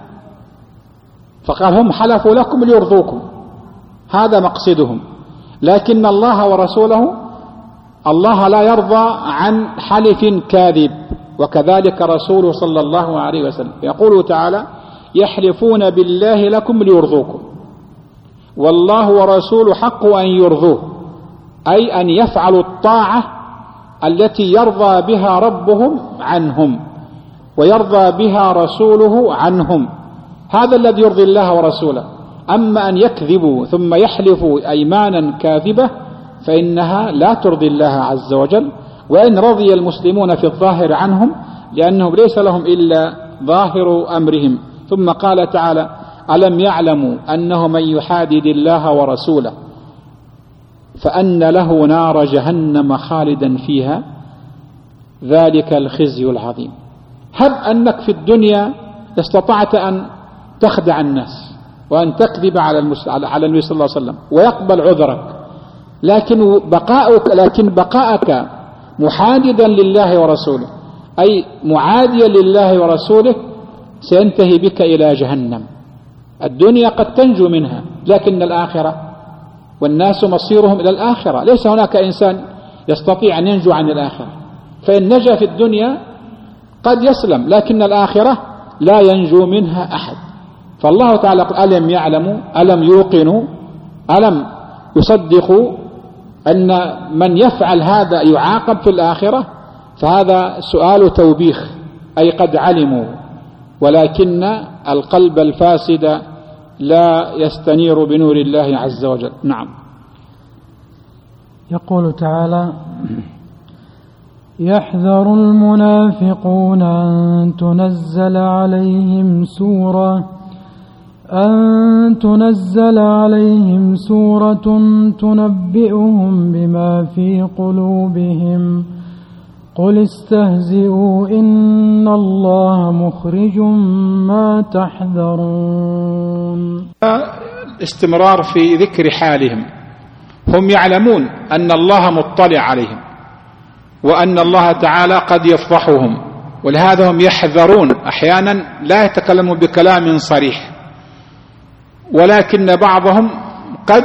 فقال هم حلفوا لكم ليرضوكم، هذا مقصدهم. لكن الله ورسوله، الله لا يرضى عن حلف كاذب، وكذلك رسوله صلى الله عليه وسلم. يقول تعالى يحلفون بالله لكم ليرضوكم والله ورسوله حق أن يرضوه، أي أن يفعلوا الطاعة التي يرضى بها ربهم عنهم ويرضى بها رسوله عنهم، هذا الذي يرضي الله ورسوله. أما أن يكذبوا ثم يحلفوا أيمانا كاذبة فإنها لا ترضي الله عز وجل، وإن رضي المسلمون في الظاهر عنهم لأنهم ليس لهم إلا ظاهر أمرهم. ثم قال تعالى ألم يعلموا أنه من يحادد الله ورسوله فأن له نار جهنم خالدا فيها ذلك الخزي العظيم. هب أنك في الدنيا استطعت أن تخدع الناس وأن تكذب على النبي صلى الله عليه وسلم ويقبل عذرك، لكن بقاءك محاددا لله ورسوله، أي معاديا لله ورسوله، سينتهي بك إلى جهنم. الدنيا قد تنجو منها، لكن الآخرة والناس مصيرهم إلى الآخرة، ليس هناك إنسان يستطيع أن ينجو عن الآخرة، فإن نجا في الدنيا قد يسلم، لكن الآخرة لا ينجو منها أحد. فالله تعالى قال ألم يعلموا، ألم يوقنوا، ألم يصدقوا أن من يفعل هذا يعاقب في الآخرة؟ فهذا سؤال توبيخ، أي قد علموا، ولكن القلب الفاسد لا يستنير بنور الله عز وجل. نعم. يقول تعالى يحذر المنافقون أن تنزل عليهم سورة تنبئهم بما في قلوبهم قل استهزئوا إن الله مخرج ما تحذرون. استمرار في ذكر حالهم. هم يعلمون أن الله مطلع عليهم وأن الله تعالى قد يفضحهم، ولهذا هم يحذرون، أحيانا لا يتكلموا بكلام صريح، ولكن بعضهم قد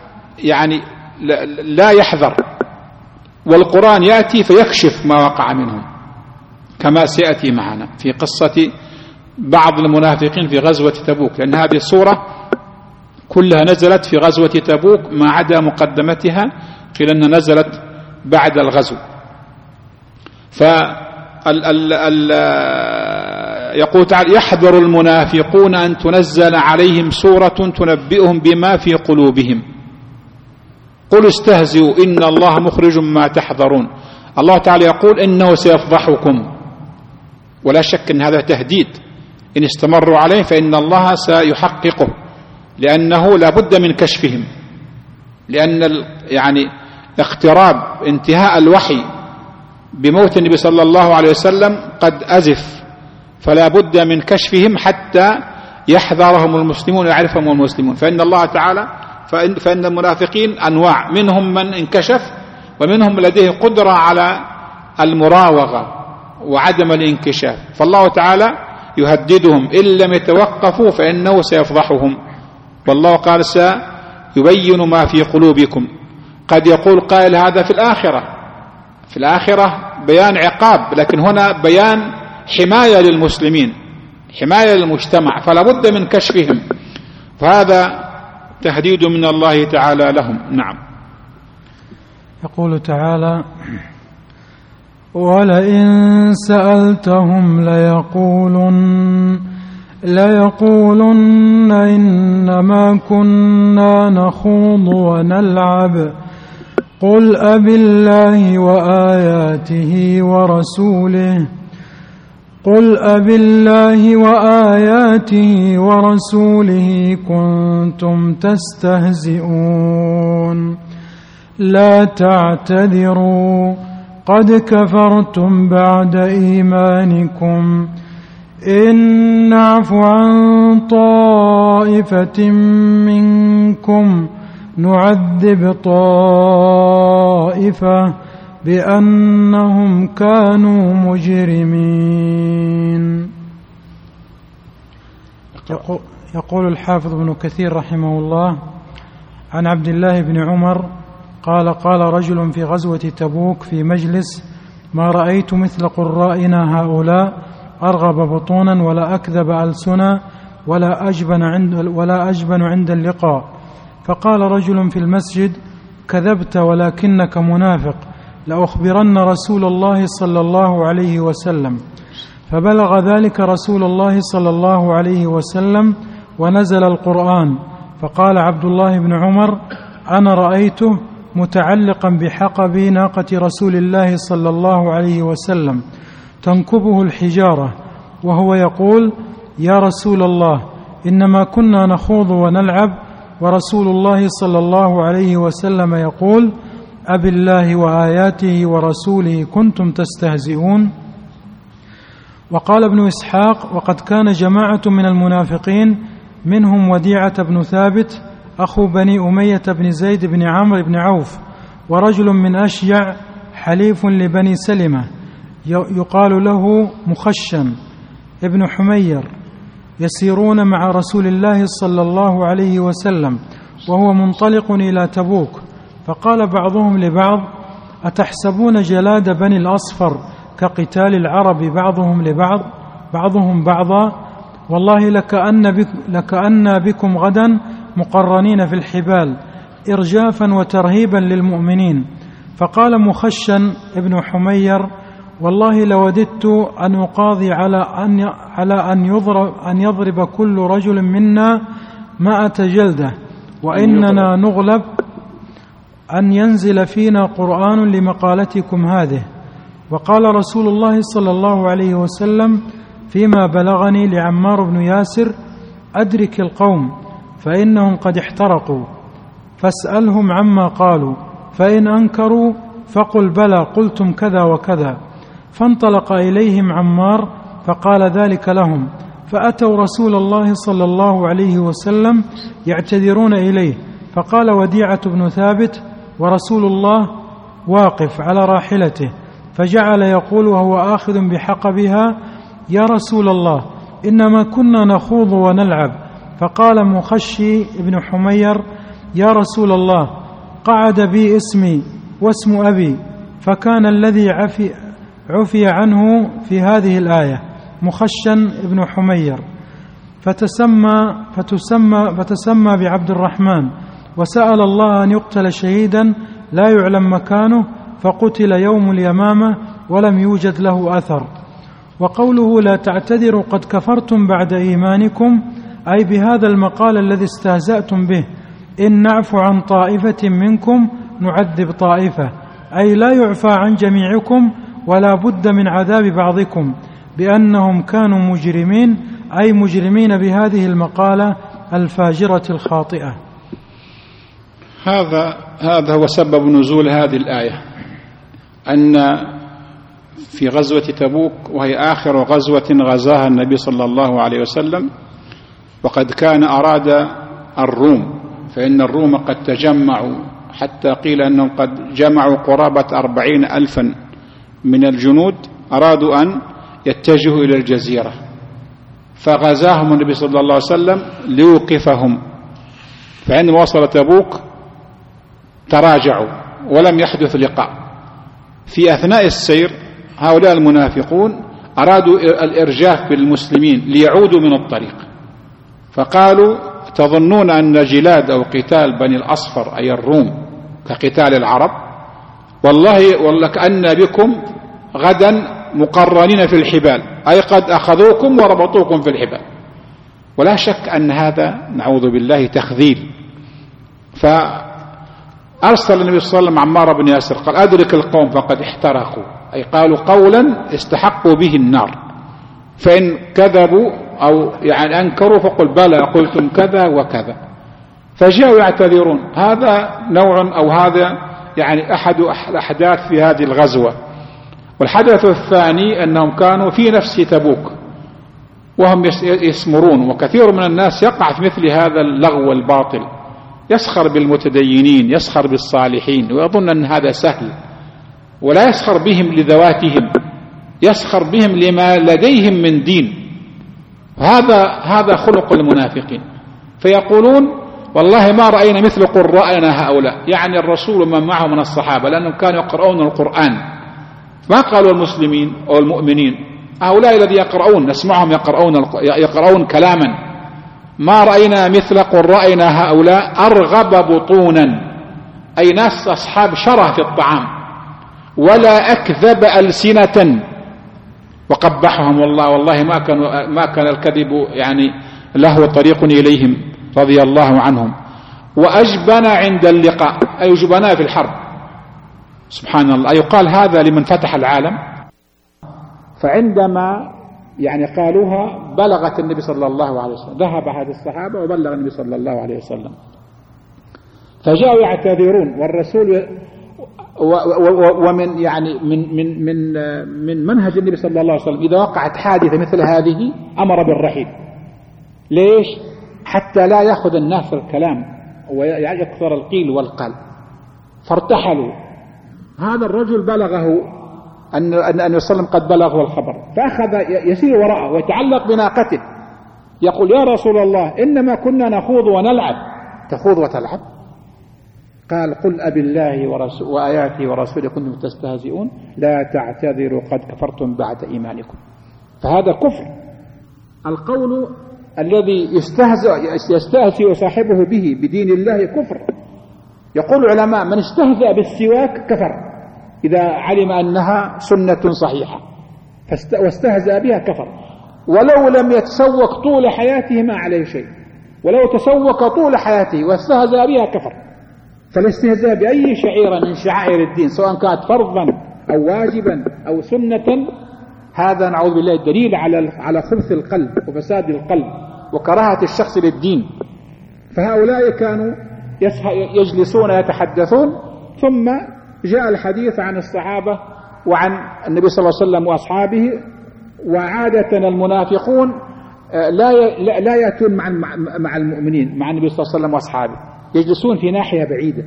لا يحذر، والقرآن يأتي فيكشف ما وقع منهم، كما سيأتي معنا في قصة بعض المنافقين في غزوة تبوك، لأن هذه السورة كلها نزلت في غزوة تبوك ما عدا مقدمتها، قيل أنها نزلت بعد الغزو. يقول تعالى يحذر المنافقون أن تنزل عليهم سورة تنبئهم بما في قلوبهم قل استهزئوا إن الله مخرج ما تحذرون. الله تعالى يقول إنه سيفضحكم، ولا شك أن هذا تهديد، إن استمروا عليه فإن الله سيحققه، لأنه لا بد من كشفهم، لأن اقتراب انتهاء الوحي بموت النبي صلى الله عليه وسلم قد أزف، فلا بد من كشفهم حتى يحذرهم المسلمون ويعرفهم المسلمون. فإن الله تعالى فإن المنافقين أنواع، منهم من انكشف ومنهم لديه قدرة على المراوغة وعدم الانكشاف، فالله تعالى يهددهم إن لم يتوقفوا فإنه سيفضحهم. والله قال سيبين ما في قلوبكم. قد يقول قائل هذا في الآخرة بيان عقاب، لكن هنا بيان حماية للمسلمين، حماية للمجتمع، فلا بد من كشفهم، فهذا تهديد من الله تعالى لهم. نعم. يقول تعالى: ولئن سألتهم ليقولن إنما كنا نخوض ونلعب قل أبالله وآياته ورسوله كنتم تستهزئون لا تعتذروا قد كفرتم بعد إيمانكم إن نعف عن طائفة منكم نعذب طائفة بأنهم كانوا مجرمين. يقول الحافظ ابن كثير رحمه الله عن عبد الله بن عمر قال رجل في غزوة تبوك في مجلس: ما رأيت مثل قرائنا هؤلاء أرغب بطونا ولا أكذب ألسنا ولا أجبن عند اللقاء. فقال رجل في المسجد: كذبت ولكنك منافق، لأخبرن رسول الله صلى الله عليه وسلم. فبلغ ذلك رسول الله صلى الله عليه وسلم ونزل القرآن. فقال عبد الله بن عمر: أنا رأيته متعلقا بحقب ناقة رسول الله صلى الله عليه وسلم تنكبه الحجارة وهو يقول: يا رسول الله إنما كنا نخوض ونلعب، ورسول الله صلى الله عليه وسلم يقول: أبالله وآياته ورسوله كنتم تستهزئون. وقال ابن إسحاق: وقد كان جماعة من المنافقين منهم وديعة بن ثابت أخو بني أمية بن زيد بن عمرو بن عوف، ورجل من أشجع حليف لبني سلمة يقال له مخشن ابن حمير، يسيرون مع رسول الله صلى الله عليه وسلم وهو منطلق إلى تبوك. فقال بعضهم لبعض: أتحسبون جلاد بني الأصفر كقتال العرب بعضهم بعضا، والله لكأن بكم غدا مقرنين في الحبال إرجافا وترهيبا للمؤمنين. فقال مخشن ابن حمير: والله لوددت أن أقاضي على أن يضرب كل رجل منا 100 جلدة، وإننا نغلب أن ينزل فينا قرآن لمقالتكم هذه. وقال رسول الله صلى الله عليه وسلم فيما بلغني لعمار بن ياسر: أدرك القوم فإنهم قد احترقوا، فاسألهم عما قالوا، فإن أنكروا فقل بلى قلتم كذا وكذا. فانطلق إليهم عمار فقال ذلك لهم، فأتوا رسول الله صلى الله عليه وسلم يعتذرون إليه، فقال وديعة بن ثابت ورسول الله واقف على راحلته، فجعل يقول وهو آخذ بحقبها: يا رسول الله إنما كنا نخوض ونلعب. فقال مخشي ابن حمير: يا رسول الله قعد بي اسمي واسم أبي، فكان الذي عفي عنه في هذه الآية مخشن ابن حمير، فتسمى بعبد الرحمن، وسأل الله أن يقتل شهيدا لا يعلم مكانه، فقتل يوم اليمامة ولم يوجد له أثر. وقوله لا تعتذروا قد كفرتم بعد إيمانكم، أي بهذا المقال الذي استهزأتم به: إن نعفو عن طائفة منكم نعذب طائفة، أي لا يعفى عن جميعكم ولا بد من عذاب بعضكم بأنهم كانوا مجرمين، أي مجرمين بهذه المقالة الفاجرة الخاطئة. هذا هو سبب نزول هذه الآية، أن في غزوة تبوك، وهي آخر غزوة غزاها النبي صلى الله عليه وسلم، وقد كان أراد الروم، فإن الروم قد تجمعوا حتى قيل أنهم قد جمعوا قرابة 40,000 من الجنود، أرادوا أن يتجهوا إلى الجزيرة، فغزاهم النبي صلى الله عليه وسلم ليوقفهم. فعندما وصل تبوك تراجعوا ولم يحدث لقاء. في أثناء السير هؤلاء المنافقون أرادوا الإرجاف بالمسلمين ليعودوا من الطريق، فقالوا: تظنون أن جلاد أو قتال بني الأصفر أي الروم كقتال العرب؟ والله كأن بكم غدا مقرنين في الحبال، أي قد أخذوكم وربطوكم في الحبال. ولا شك أن هذا نعوذ بالله تخذيل. فأرسل النبي صلى الله عليه وسلم عمار بن ياسر قال: أدرك القوم فقد احترقوا، أي قالوا قولا استحقوا به النار، فإن كذبوا أو يعني أنكروا فقل بلى قلتم كذا وكذا. فجاءوا يعتذرون. هذا نوع أو هذا يعني أحد الأحداث في هذه الغزوة. والحدث الثاني أنهم كانوا في نفس تبوك وهم يسمرون، وكثير من الناس يقع في مثل هذا اللغو الباطل، يسخر بالمتدينين، يسخر بالصالحين، ويظن أن هذا سهل، ولا يسخر بهم لذواتهم، يسخر بهم لما لديهم من دين. هذا خلق المنافقين. فيقولون: والله ما رأينا مثل قرائنا هؤلاء، يعني الرسول ومن معه من الصحابة، لأنهم كانوا يقرؤون القرآن. ما قالوا المسلمين أو المؤمنين، هؤلاء الذي يقرؤون نسمعهم يقرؤون كلاما. ما رأينا مثل قرائنا هؤلاء أرغب بطونا، أي ناس أصحاب شره في الطعام، ولا أكذب ألسنة. وقبحهم الله، والله ما كان الكذب يعني له طريق إليهم رضي الله عنهم. وأجبن عند اللقاء، أي جبناء في الحرب. سبحان الله، يقال هذا لمن فتح العالم. فعندما يعني قالوها بلغت النبي صلى الله عليه وسلم، ذهب هذا الصحابة وبلغ النبي صلى الله عليه وسلم، فجاءوا يعتذرون. والرسول ومن يعني من منهج النبي صلى الله عليه وسلم إذا وقعت حادثة مثل هذه أمر بالرحيل. ليش؟ حتى لا يأخذ الناس الكلام ويكثر القيل والقال. فارتحلوا. هذا الرجل بلغه أن يسلم قد بلغه الخبر، فأخذ يسير وراءه ويتعلق بناقته يقول: يا رسول الله إنما كنا نخوض ونلعب. تخوض وتلعب؟ قال: قل أبي الله وآياته ورسوله كنتم تستهزئون لا تعتذروا قد كفرتم بعد إيمانكم. فهذا كفر. القول الذي يستهزئ صاحبه به بدين الله كفر. يقول العلماء: من استهزأ بالسواك كفر إذا علم أنها سنة صحيحة واستهزأ بها كفر، ولو لم يتسوق طول حياته ما عليه شيء، ولو تسوق طول حياته واستهزأ بها كفر. فالاستهزاء بأي شعيرة من شعائر الدين سواء كانت فرضا أو واجبا أو سنة، هذا نعوذ بالله دليل على خبث القلب وفساد القلب وكراهة الشخص للدين. فهؤلاء كانوا يجلسون يتحدثون، ثم جاء الحديث عن الصحابة وعن النبي صلى الله عليه وسلم وأصحابه. وعادة المنافقون لا يأتون مع المؤمنين، مع النبي صلى الله عليه وسلم وأصحابه، يجلسون في ناحية بعيدة.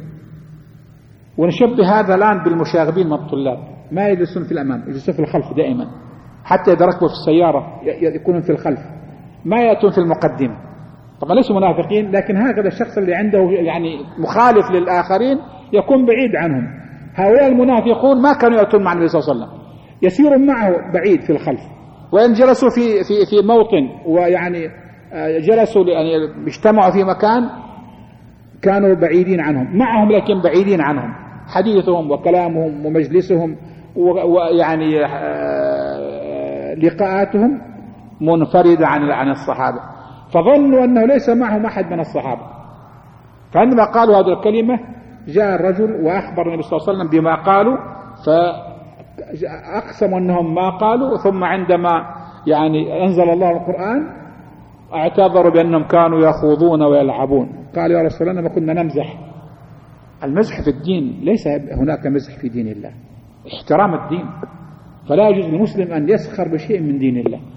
ونشبه هذا الآن بالمشاغبين من الطلاب، ما يجلسون في الأمام، يجلسون في الخلف دائما، حتى إذا ركبوا في السيارة يكونون في الخلف، ما يأتون في المقدمة. طبعا ليسوا منافقين، لكن هكذا الشخص اللي عنده يعني مخالف للآخرين يكون بعيد عنهم. هؤلاء المنافقون ما كانوا يأتون مع النبي صلى الله عليه وسلم، يسيرون معه بعيد في الخلف. وإن جلسوا في موطن ويعني جلسوا يعني اجتمعوا في مكان كانوا بعيدين عنهم، معهم لكن بعيدين عنهم، حديثهم وكلامهم ومجلسهم ويعني لقاءاتهم منفردة عن الصحابة. فظنوا أنه ليس معهم أحد من الصحابة. فعندما قالوا هذه الكلمة جاء الرجل وأخبر النبي صلى الله عليه وسلم بما قالوا، فأقسموا أنهم ما قالوا. ثم عندما يعني أنزل الله القرآن اعتذروا بأنهم كانوا يخوضون ويلعبون. قالوا: يا رسول الله ما كنا نمزح. المزح في الدين ليس هناك مزح في دين الله، احترام الدين. فلا يجوز للمسلم أن يسخر بشيء من دين الله،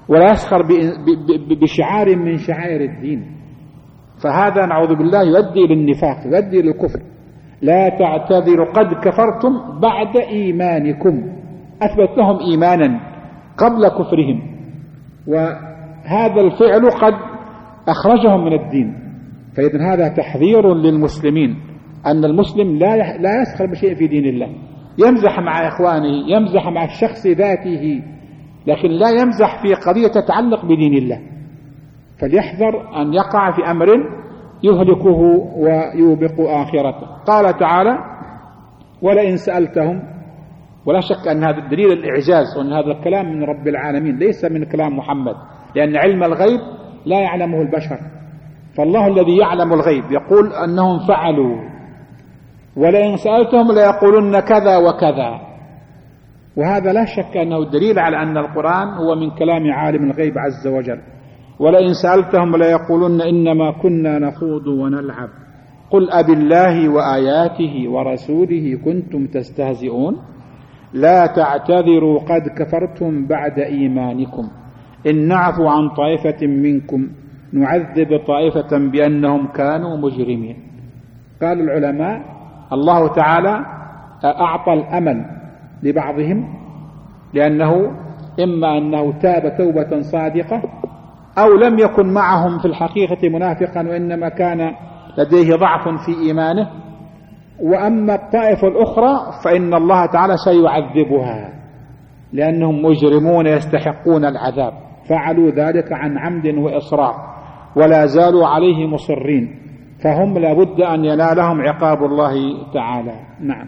ولا يسخر بشعار من شعائر الدين، فهذا نعوذ بالله يؤدي للنفاق، يؤدي للكفر. لا تعتذروا قد كفرتم بعد إيمانكم، أثبت لهم إيمانا قبل كفرهم، وهذا الفعل قد أخرجهم من الدين. فإذن هذا تحذير للمسلمين أن المسلم لا يسخر بشيء في دين الله، يمزح مع إخوانه، يمزح مع الشخص ذاته، لكن لا يمزح في قضية تتعلق بدين الله، فليحذر أن يقع في أمر يهلكه ويوبق آخرته. قال تعالى: ولئن سألتهم. ولا شك أن هذا الدليل الإعجاز، وأن هذا الكلام من رب العالمين ليس من كلام محمد، لأن علم الغيب لا يعلمه البشر، فالله الذي يعلم الغيب يقول أنهم فعلوا، ولئن سألتهم ليقولن كذا وكذا. وهذا لا شك أنه الدليل على أن القرآن هو من كلام عالم الغيب عز وجل. ولئن سألتهم ليقولن إنما كنا نخوض ونلعب قل أبالله وآياته ورسوله كنتم تستهزئون لا تعتذروا قد كفرتم بعد إيمانكم إن نعفو عن طائفة منكم نعذب طائفة بأنهم كانوا مجرمين. قال العلماء: الله تعالى أعطى الأمل لبعضهم لأنه إما أنه تاب توبة صادقة، أو لم يكن معهم في الحقيقة منافقا وإنما كان لديه ضعف في إيمانه. وأما الطائفة الأخرى فإن الله تعالى سيعذبها لأنهم مجرمون يستحقون العذاب، فعلوا ذلك عن عمد وإصرار ولا زالوا عليه مصرين، فهم لابد أن ينالهم عقاب الله تعالى. نعم.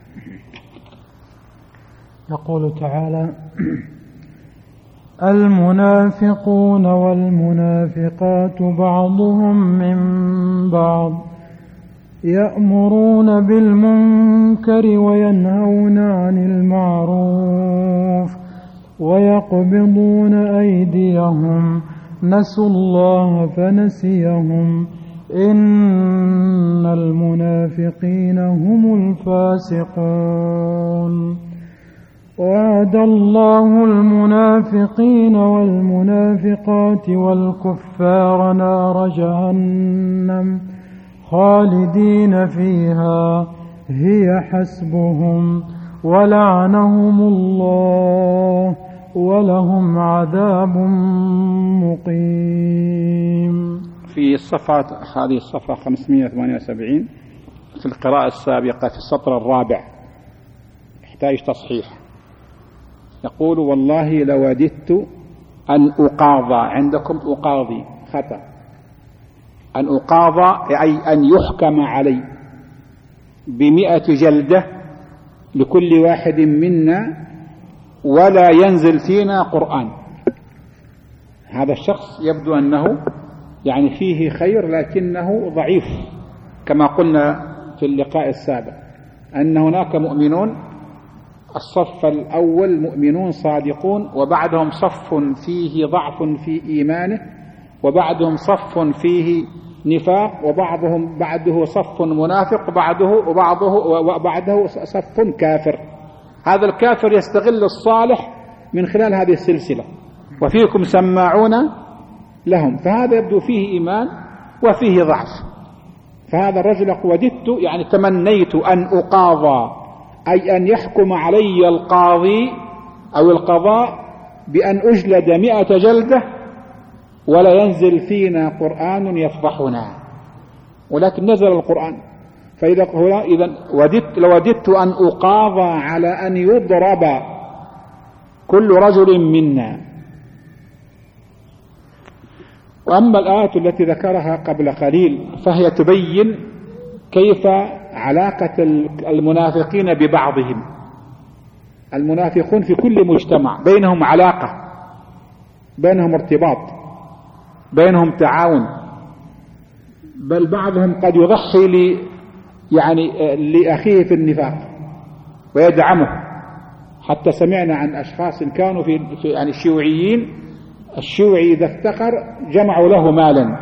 يقول تعالى: المنافقون والمنافقات بعضهم من بعض يأمرون بالمنكر وينهون عن المعروف ويقبضون أيديهم نسوا الله فنسيهم إن المنافقين هم الفاسقون. وعد الله المنافقين والمنافقات والكفار نار جهنم خالدين فيها هي حسبهم ولعنهم الله ولهم عذاب مقيم. في الصفحة هذه الصفحة 578 في القراءة السابقة في السطر الرابع يحتاج تصحيح. يقول: والله لوددت أن أقاضى، عندكم أقاضي خطأ، أن أقاضى أي أن يحكم علي ب100 جلدة لكل واحد منا ولا ينزل فينا قرآن. هذا الشخص يبدو أنه يعني فيه خير لكنه ضعيف، كما قلنا في اللقاء السابق أن هناك مؤمنون الصف الأول مؤمنون صادقون، وبعدهم صف فيه ضعف في إيمانه، وبعدهم صف فيه نفاق، وبعضهم بعده صف منافق، وبعده صف كافر. هذا الكافر يستغل الصالح من خلال هذه السلسلة، وفيكم سماعون لهم، فهذا يبدو فيه إيمان وفيه ضعف. فهذا الرجل وددت يعني تمنيت أن أقاضى، أي أن يحكم علي القاضي أو القضاء بأن أجلد 100 جلدة ولا ينزل فينا قرآن يفضحنا، ولكن نزل القرآن. فإذا لوددت أن أقاضى على أن يضرب كل رجل منا. وأما الآية التي ذكرها قبل قليل فهي تبين كيف علاقة المنافقين ببعضهم. المنافقون في كل مجتمع بينهم علاقة، بينهم ارتباط، بينهم تعاون، بل بعضهم قد يضحي لأخيه في النفاق ويدعمه. حتى سمعنا عن أشخاص كانوا في يعني الشيوعيين، الشيوعي إذا افتقر جمعوا له مالا،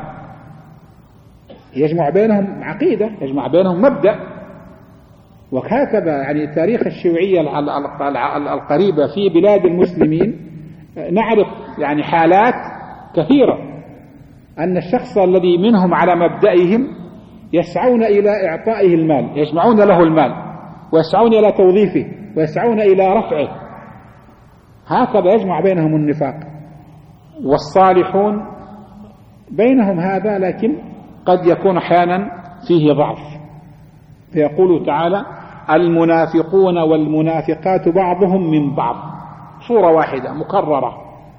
يجمع بينهم عقيدة، يجمع بينهم مبدأ. وهكذا يعني تاريخ الشيوعية القريبة في بلاد المسلمين نعرف يعني حالات كثيرة أن الشخص الذي منهم على مبدئهم يسعون إلى إعطائه المال، يجمعون له المال ويسعون إلى توظيفه ويسعون إلى رفعه، هكذا يجمع بينهم النفاق. والصالحون بينهم هذا، لكن قد يكون أحيانا فيه ضعف. فيقول تعالى: المنافقون والمنافقات بعضهم من بعض، صورة واحدة مكررة.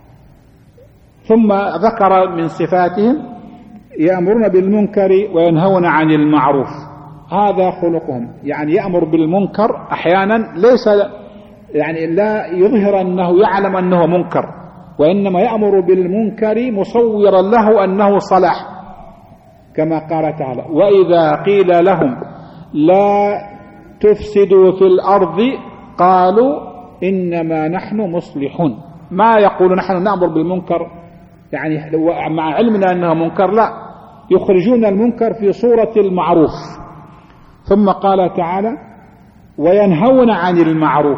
ثم ذكر من صفاتهم: يأمرون بالمنكر وينهون عن المعروف. هذا خلقهم، يعني يأمر بالمنكر أحيانا ليس يعني لا يظهر أنه يعلم أنه منكر، وإنما يأمر بالمنكر مصورا له أنه صلاح، كما قال تعالى: وإذا قيل لهم لا تفسدوا في الأرض قالوا إنما نحن مصلحون. ما يقول نحن نأمر بالمنكر يعني مع علمنا أنه منكر، لا، يخرجون المنكر في صورة المعروف. ثم قال تعالى: وينهون عن المعروف،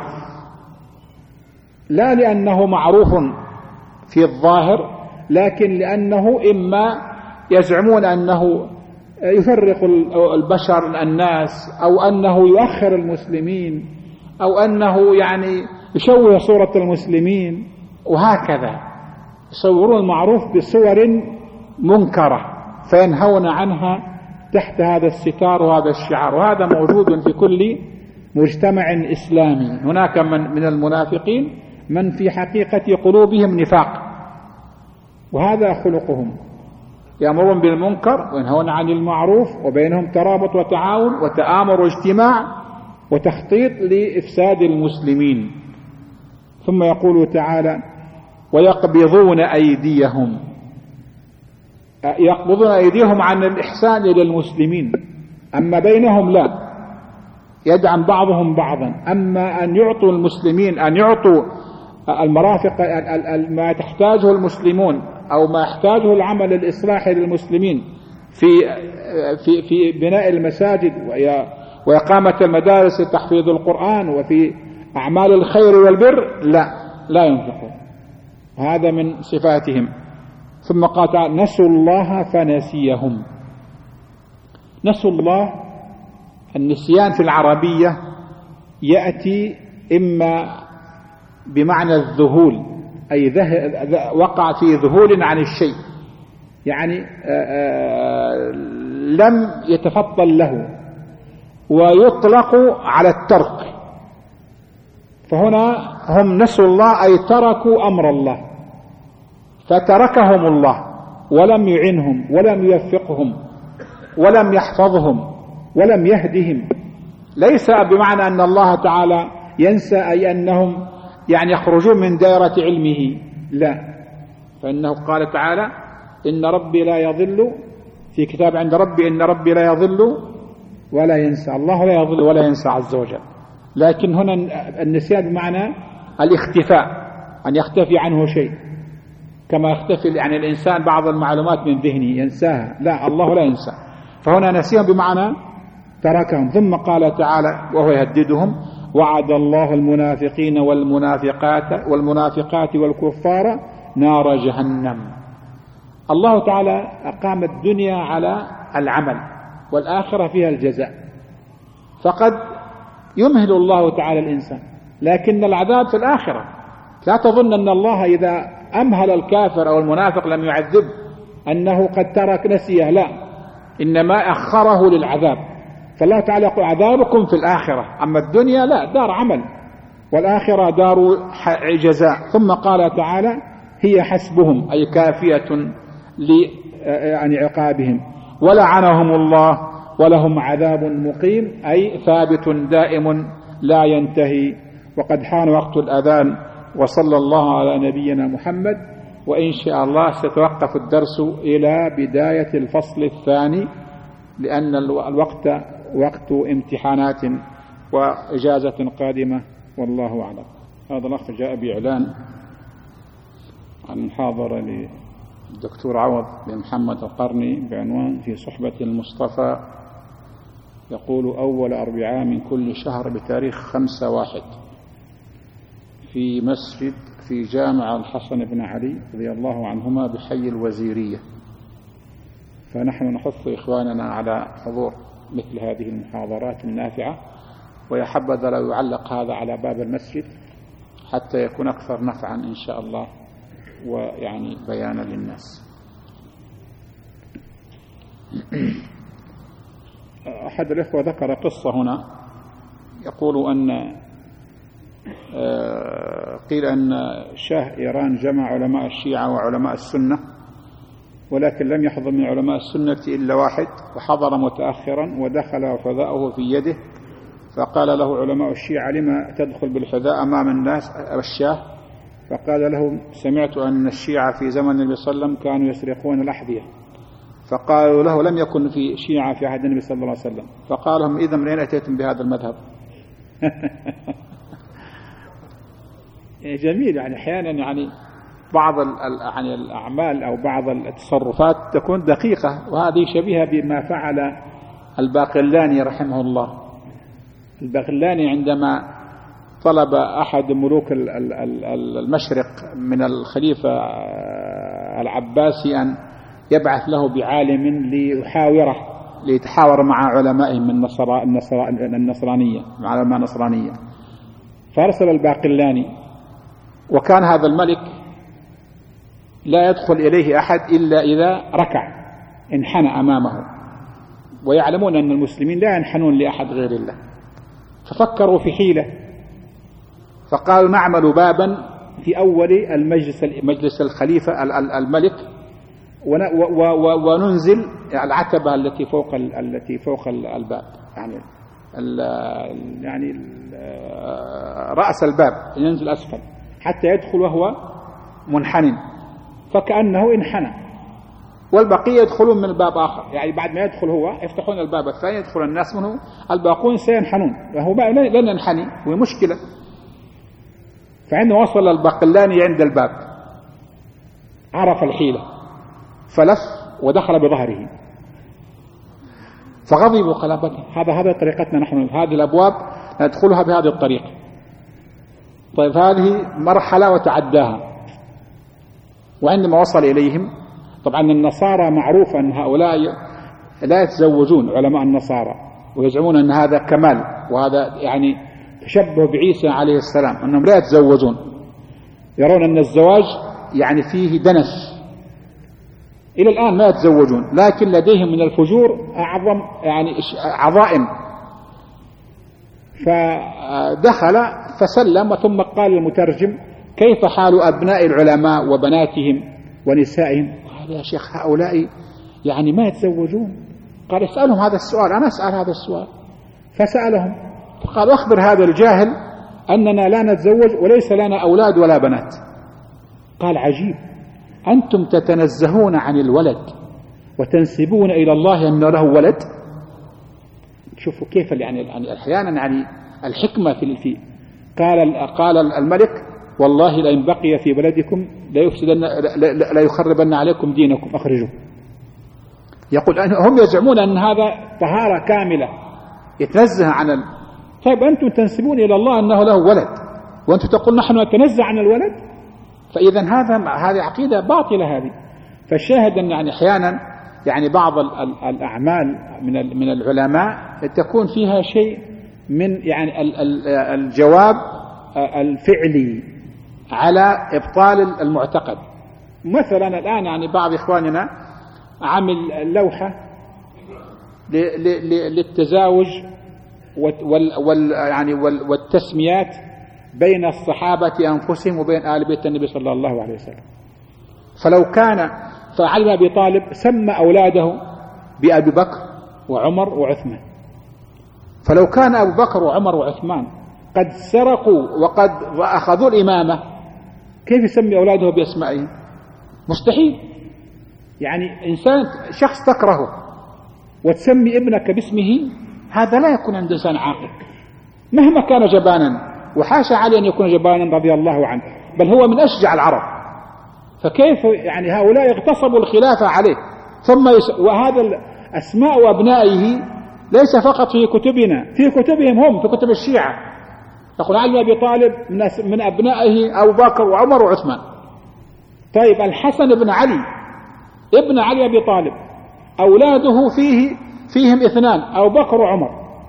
لا لأنه معروف في الظاهر، لكن لأنه إما يزعمون أنه يفرق البشر الناس، أو أنه يؤخر المسلمين، أو أنه يعني يشوه صورة المسلمين، وهكذا يصورون المعروف بصور منكرة فينهون عنها تحت هذا الستار وهذا الشعار. وهذا موجود في كل مجتمع إسلامي. هناك من المنافقين من في حقيقة قلوبهم نفاق، وهذا خلقهم، يأمرون بالمنكر وينهون عن المعروف، وبينهم ترابط وتعاون وتآمر واجتماع وتخطيط لإفساد المسلمين. ثم يقول تعالى: ويقبضون أيديهم، يقبضون أيديهم عن الإحسان إلى المسلمين، أما بينهم لا، يدعم بعضهم بعضا. أما أن يعطوا المسلمين، أن يعطوا المرافق ما تحتاجه المسلمون أو ما يحتاجه العمل الإصلاحي للمسلمين في بناء المساجد وإقامة المدارس وتحفيظ القرآن وفي أعمال الخير والبر، لا ينفقون. هذا من صفاتهم. ثم قال تعالى: نسوا الله فنسيهم. نسوا الله، النسيان في العربية يأتي إما بمعنى الذهول، أي وقع في ذهول عن الشيء، يعني لم يتفضل له، ويطلق على الترك. فهنا هم نسوا الله أي تركوا أمر الله، فتركهم الله ولم يعنهم ولم يوفقهم ولم يحفظهم ولم يهدهم. ليس بمعنى أن الله تعالى ينسى، أي أنهم يعني يخرجون من دائرة علمه، لا، فإنه قال تعالى: إن ربي لا يضل، في كتاب عند ربي: إن ربي لا يضل ولا ينسى. الله لا يضل ولا ينسى عز وجل. لكن هنا النسيان بمعنى الاختفاء، أن يختفي عنه شيء، كما يختفي يعني الإنسان بعض المعلومات من ذهنه ينساها، لا، الله لا ينسى. فهنا نسيهم بمعنى تركهم. ثم قال تعالى وهو يهددهم: وعد الله المنافقين والمنافقات والكفار نار جهنم. الله تعالى أقام الدنيا على العمل، والآخرة فيها الجزاء، فقد يمهل الله تعالى الإنسان، لكن العذاب في الآخرة. لا تظن أن الله إذا أمهل الكافر أو المنافق لم يعذب أنه قد ترك نسيه، لا، إنما أخره للعذاب. فالله تعالى يقول: عذابكم في الآخرة، أما الدنيا لا، دار عمل، والآخرة دار جزاء. ثم قال تعالى: هي حسبهم، أي كافية عن عقابهم، ولعنهم الله ولهم عذاب مقيم، أي ثابت دائم لا ينتهي. وقد حان وقت الأذان، وصلى الله على نبينا محمد. وإن شاء الله سيتوقف الدرس إلى بداية الفصل الثاني، لأن الوقت وقت امتحانات وإجازة قادمة، والله أعلم. هذا الأخ جاء بإعلان عن محاضرة للدكتور عوض بن محمد القرني بعنوان في صحبة المصطفى، يقول: أول أربعاء من كل شهر بتاريخ 5/1 في مسجد في جامع الحسن بن علي رضي الله عنهما بحي الوزيرية، فنحن نحث إخواننا على حضور مثل هذه المحاضرات النافعة، ويا حبذا لو يعلق هذا على باب المسجد حتى يكون أكثر نفعا إن شاء الله ويعني بيانا للناس. أحد الإخوة ذكر قصة هنا، يقول أن قيل أن شاه إيران جمع علماء الشيعة وعلماء السنة، ولكن لم يحضر من علماء السنة إلا واحد، وحضر متأخرا ودخل وحذاؤه في يده، فقال له علماء الشيعة: لما تدخل بالحذاء أمام الناس الشاه؟ فقال لهم: سمعت أن الشيعة في زمن النبي صلى الله عليه وسلم كانوا يسرقون الأحذية. فقالوا له: لم يكن في شيعة في عهد النبي صلى الله عليه وسلم. فقال لهم: إذا من أين أتيتم بهذا المذهب؟ جميل. يعني أحيانا يعني بعض يعني الأعمال أو بعض التصرفات تكون دقيقة، وهذه شبيهة بما فعل الباقلاني رحمه الله. الباقلاني عندما طلب أحد ملوك المشرق من الخليفة العباسي أن يبعث له بعالم ليتحاور مع علمائهم من النصرانية، مع علماء النصرانية، فأرسل الباقلاني، وكان هذا الملك لا يدخل إليه أحد إلا إذا ركع، انحنى أمامه، ويعلمون أن المسلمين لا ينحنون لأحد غير الله. ففكروا في حيلة، فقالوا: نعمل بابا في أول مجلس الخليفة الملك، وننزل العتبة التي فوق الباب، يعني رأس الباب ينزل أسفل حتى يدخل وهو منحن، فكأنه انحنى، والبقية يدخلون من الباب آخر. يعني بعد ما يدخل هو يفتحون الباب الثاني، يدخل الناس منه، الباقون سينحنون، وهو لن ينحني، وهي مشكلة. فعندما وصل الباقلاني عند الباب عرف الحيلة، فلف ودخل بظهره، فغضبوا قال: هذا طريقتنا نحن، هذه الأبواب ندخلها بهذه الطريقة. طيب هذه مرحلة وتعداها. وعندما وصل إليهم، طبعا النصارى معروف أن هؤلاء لا يتزوجون، علماء النصارى، ويزعمون أن هذا كمال، وهذا يعني تشبه بعيسى عليه السلام، أنهم لا يتزوجون، يرون أن الزواج يعني فيه دنس، إلى الآن ما يتزوجون، لكن لديهم من الفجور أعظم يعني عظائم. فدخل فسلم، ثم قال المترجم: كيف حال أبناء العلماء وبناتهم ونسائهم؟ قال: يا شيخ هؤلاء يعني ما يتزوجون. قال: اسألهم هذا السؤال، أنا أسأل هذا السؤال. فسألهم، فقال: أخبر هذا الجاهل أننا لا نتزوج وليس لنا أولاد ولا بنات. قال: عجيب، أنتم تتنزهون عن الولد وتنسبون إلى الله أنه له ولد. شوفوا كيف يعني أحيانا يعني الحكمة في قال الملك: والله لئن بقي في بلدكم لا يخربن عليكم دينكم، أخرجوه. يقول هم يزعمون أن هذا طهارة كاملة، يتنزه عن طيب أنتم تنسبون إلى الله أنه له ولد، وأنتم تقول نحن نتنزه عن الولد؟ فإذا هذه عقيدة باطلة هذه. فالشاهد أن يعني أحيانا يعني بعض الأعمال من العلماء تكون فيها شيء من يعني الجواب الفعلي على إبطال المعتقد. مثلا الآن يعني بعض إخواننا عمل لوحة للتزاوج والتسميات بين الصحابة أنفسهم وبين آل بيت النبي صلى الله عليه وسلم. فلو كان فعلي أبي طالب سمى أولاده بأبي بكر وعمر وعثمان، فلو كان أبو بكر وعمر وعثمان قد سرقوا وقد أخذوا الإمامة، كيف يسمي أولاده بأسمائهم؟ مستحيل. يعني إنسان شخص تكرهه وتسمي ابنك باسمه، هذا لا يكون عند إنسان عاقل مهما كان جبانا، وحاشا علي أن يكون جبانا رضي الله عنه، بل هو من أشجع العرب. فكيف يعني هؤلاء اغتصبوا الخلافة عليه؟ ثم وهذا أسماء أبنائه ليس فقط في كتبنا، في كتبهم هم، في كتب الشيعة. يقول علي بن أبي طالب من أبنائه أبو بكر وعمر وعثمان. طيب الحسن بن علي ابن علي أبي طالب أولاده فيهم اثنان أبو بكر وعمر،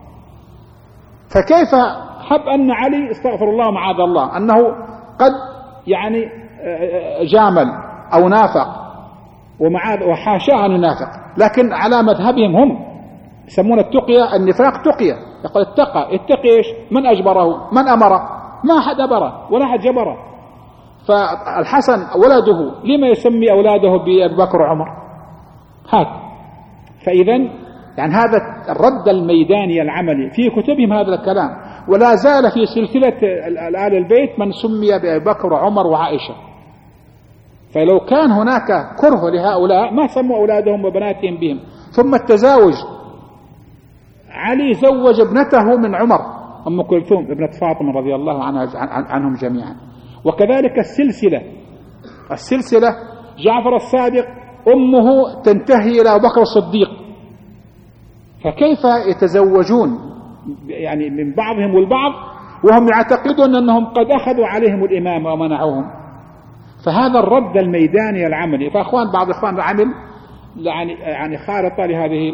فكيف حب أن علي استغفر الله معاذ الله أنه قد يعني جامل أو نافق وحاشاه أن ينافق، لكن على مذهبهم هم يسمون التقية النفاق تقية. يقول اتقي ايش؟ من أجبره؟ من أمره؟ ما أحد أبره ولا أحد جبره. فالحسن ولده لما يسمي أولاده بأبي بكر وعمر؟ هذا. فإذا يعني هذا الرد الميداني العملي في كتبهم هذا الكلام، ولا زال في سلسلة آل البيت من سمي بأبي بكر وعمر وعائشة. فلو كان هناك كره لهؤلاء ما سموا أولادهم وبناتهم بهم. ثم التزاوج، علي زوج ابنته من عمر أم كلثوم ابنة فاطمة رضي الله عنهم جميعا. وكذلك السلسلة جعفر الصادق أمه تنتهي إلى أبو بكر الصديق، فكيف يتزوجون يعني من بعضهم والبعض وهم يعتقدون أنهم قد أخذوا عليهم الإمامة ومنعوهم؟ فهذا الرد الميداني العملي. فأخوان بعض إخوان عمل يعني خارطة لهذه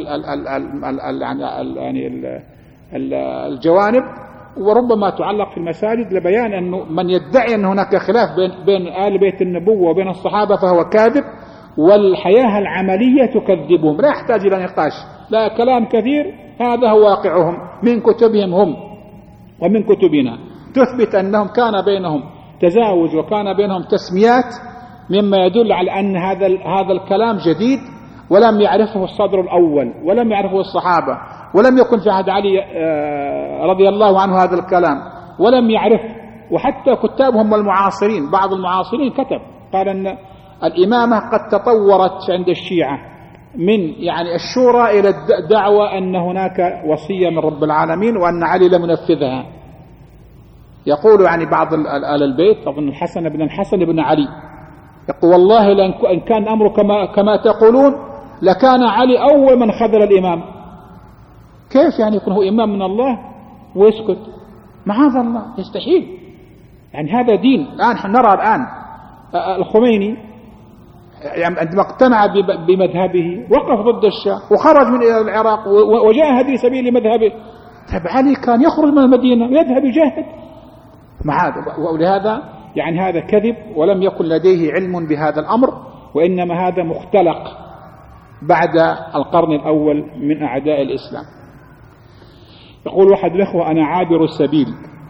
الجوانب، وربما تعلق في المساجد لبيان أنه من يدعي أن هناك خلاف بين آل بيت النبوة وبين الصحابة فهو كاذب، والحياة العملية تكذبهم، لا يحتاج إلى نقاش، لا كلام كثير، هذا هو واقعهم من كتبهم هم ومن كتبنا، تثبت أنهم كان بينهم تزاوج وكان بينهم تسميات، مما يدل على أن هذا الكلام جديد ولم يعرفه الصدر الأول ولم يعرفه الصحابة، ولم يكن في عهد علي رضي الله عنه هذا الكلام ولم يعرف. وحتى كتابهم المعاصرين، بعض المعاصرين كتب قال أن الإمامة قد تطورت عند الشيعة من يعني الشورى إلى الدعوة أن هناك وصية من رب العالمين وأن علي لم ينفذها. يقول يعني بعض آل البيت، أظن الحسن بن علي، يقول والله إن كان الأمر كما تقولون لكان علي أول من خذل الإمام. كيف يعني يكون هو إمام من الله ويسكت؟ معاذ الله، يستحيل. يعني هذا دين. الآن نرى الآن الخميني يعني عندما اقتنع بمذهبه وقف ضد الشاه وخرج من العراق وجاهد في سبيل مذهبه. طيب علي كان يخرج من المدينة ويذهب يجاهد معاذ. ولهذا يعني هذا كذب، ولم يكن لديه علم بهذا الأمر، وإنما هذا مختلق بعد القرن الأول من أعداء الإسلام. يقول واحد الأخوة أنا عابر السبيل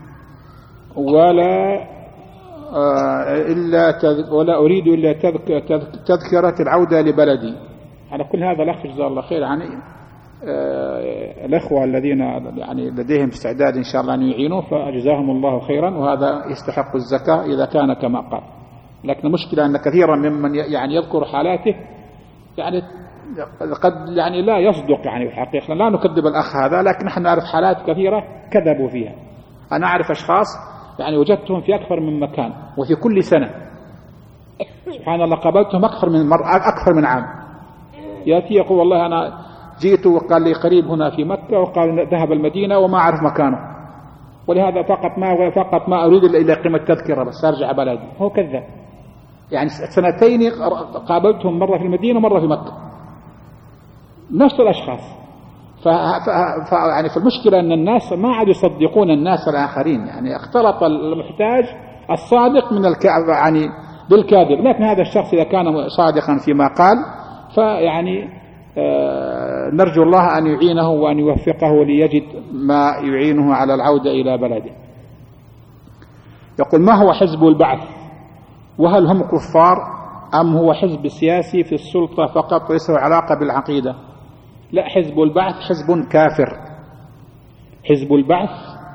ولا أريد إلا تذكرة العودة لبلدي. على كل هذا الأخ جزاه الله خير، يعني الأخوة الذين يعني لديهم استعداد إن شاء الله أن يعينوا فأجزاهم الله خيرا، وهذا يستحق الزكاة إذا كان كما قال. لكن المشكلة أن كثيرا ممن يعني يذكر حالاته يعني قد يعني لا يصدق يعني الحقيقة. لا نكذب الأخ هذا، لكن نحن نعرف حالات كثيرة كذبوا فيها. أنا أعرف أشخاص يعني وجدتهم في أكثر من مكان وفي كل سنة سبحان الله قابلتهم أكثر من عام. يأتي يقول والله أنا جيت وقال لي قريب هنا في مكة وقال ذهب المدينة وما أعرف مكانه، ولهذا فقط ما أريد إلا قيمة تذكرة بس أرجع بلدي. هو كذب. يعني سنتين قابلتهم مرة في المدينة ومرة في مكة، نفس الأشخاص. يعني في المشكلة أن الناس ما عاد يصدقون الناس الآخرين، يعني اختلط المحتاج الصادق من يعني بالكاذب. لكن هذا الشخص إذا كان صادقا فيما قال فيعني نرجو الله أن يعينه وأن يوفقه ليجد ما يعينه على العودة إلى بلده. يقول ما هو حزب البعث، وهل هم كفار أم هو حزب سياسي في السلطة فقط ليس له علاقة بالعقيدة؟ لا، حزب البعث حزب كافر. حزب البعث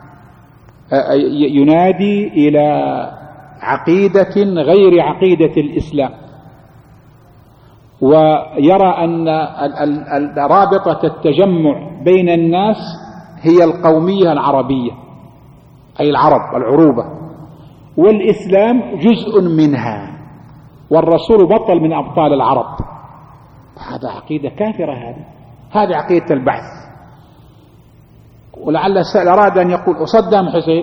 ينادي إلى عقيدة غير عقيدة الإسلام، ويرى أن رابطة التجمع بين الناس هي القومية العربية، أي العرب العروبة، والإسلام جزء منها، والرسول بطل من أبطال العرب. هذا عقيدة كافرة. هذه عقيدة البعث. ولعل السائل أراد أن يقول صدام حسين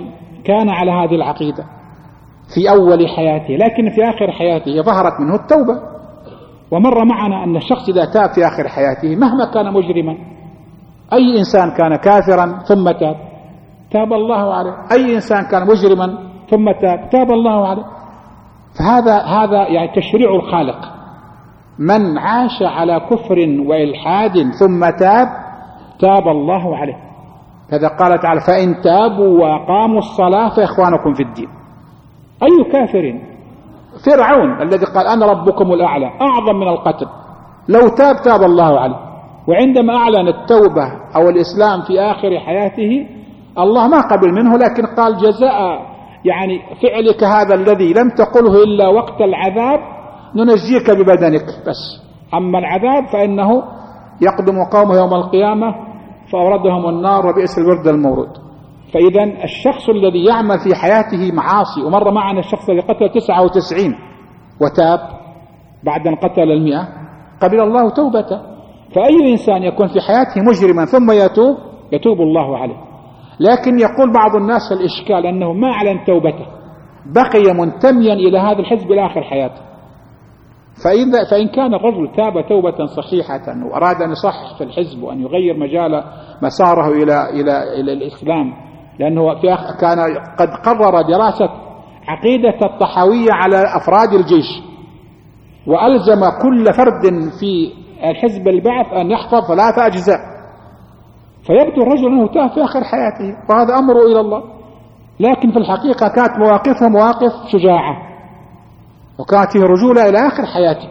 كان على هذه العقيدة في أول حياته، لكن في آخر حياته ظهرت منه التوبة. ومر معنا أن الشخص إذا تاب في آخر حياته مهما كان مجرما، أي إنسان كان كافرا ثم تاب الله عليه، أي إنسان كان مجرما ثم تاب الله عليه. فهذا يعني تشريع الخالق، من عاش على كفر وإلحاد ثم تاب الله عليه. كذا قال تعالى: فإن تابوا وأقاموا الصلاة فإخوانكم في الدين. أي كافر؟ فرعون الذي قال أنا ربكم الأعلى، أعظم من القتل، لو تاب الله عليه. وعندما أعلن التوبة أو الإسلام في آخر حياته الله ما قبل منه، لكن قال: جزاء يعني فعلك هذا الذي لم تقله إلا وقت العذاب ننجيك ببدنك بس، أما العذاب فإنه يقدم قومه يوم القيامة فأوردهم النار وبئس الورد المورود. فإذا الشخص الذي يعمل في حياته معاصي، ومر معنا الشخص الذي قتل 99 وتاب بعد أن قتل 100 قبل الله توبته. فأي إنسان يكون في حياته مجرما ثم يتوب الله عليه. لكن يقول بعض الناس الإشكال أنه ما أعلن توبته، بقي منتميا إلى هذا الحزب إلى آخر حياته. فإن كان الرجل تاب توبة صحيحة وأراد أن يصحح في الحزب وأن يغير مجال مساره إلى الإسلام، لأنه كان قد قرر دراسة عقيدة الطحاوية على أفراد الجيش، وألزم كل فرد في الحزب البعث أن يحفظ 3 أجزاء، فيبدو الرجل أنه تاب في آخر حياته، وهذا أمره إلى الله. لكن في الحقيقة كانت مواقفه مواقف شجاعة، وكانت رجولة إلى آخر حياته.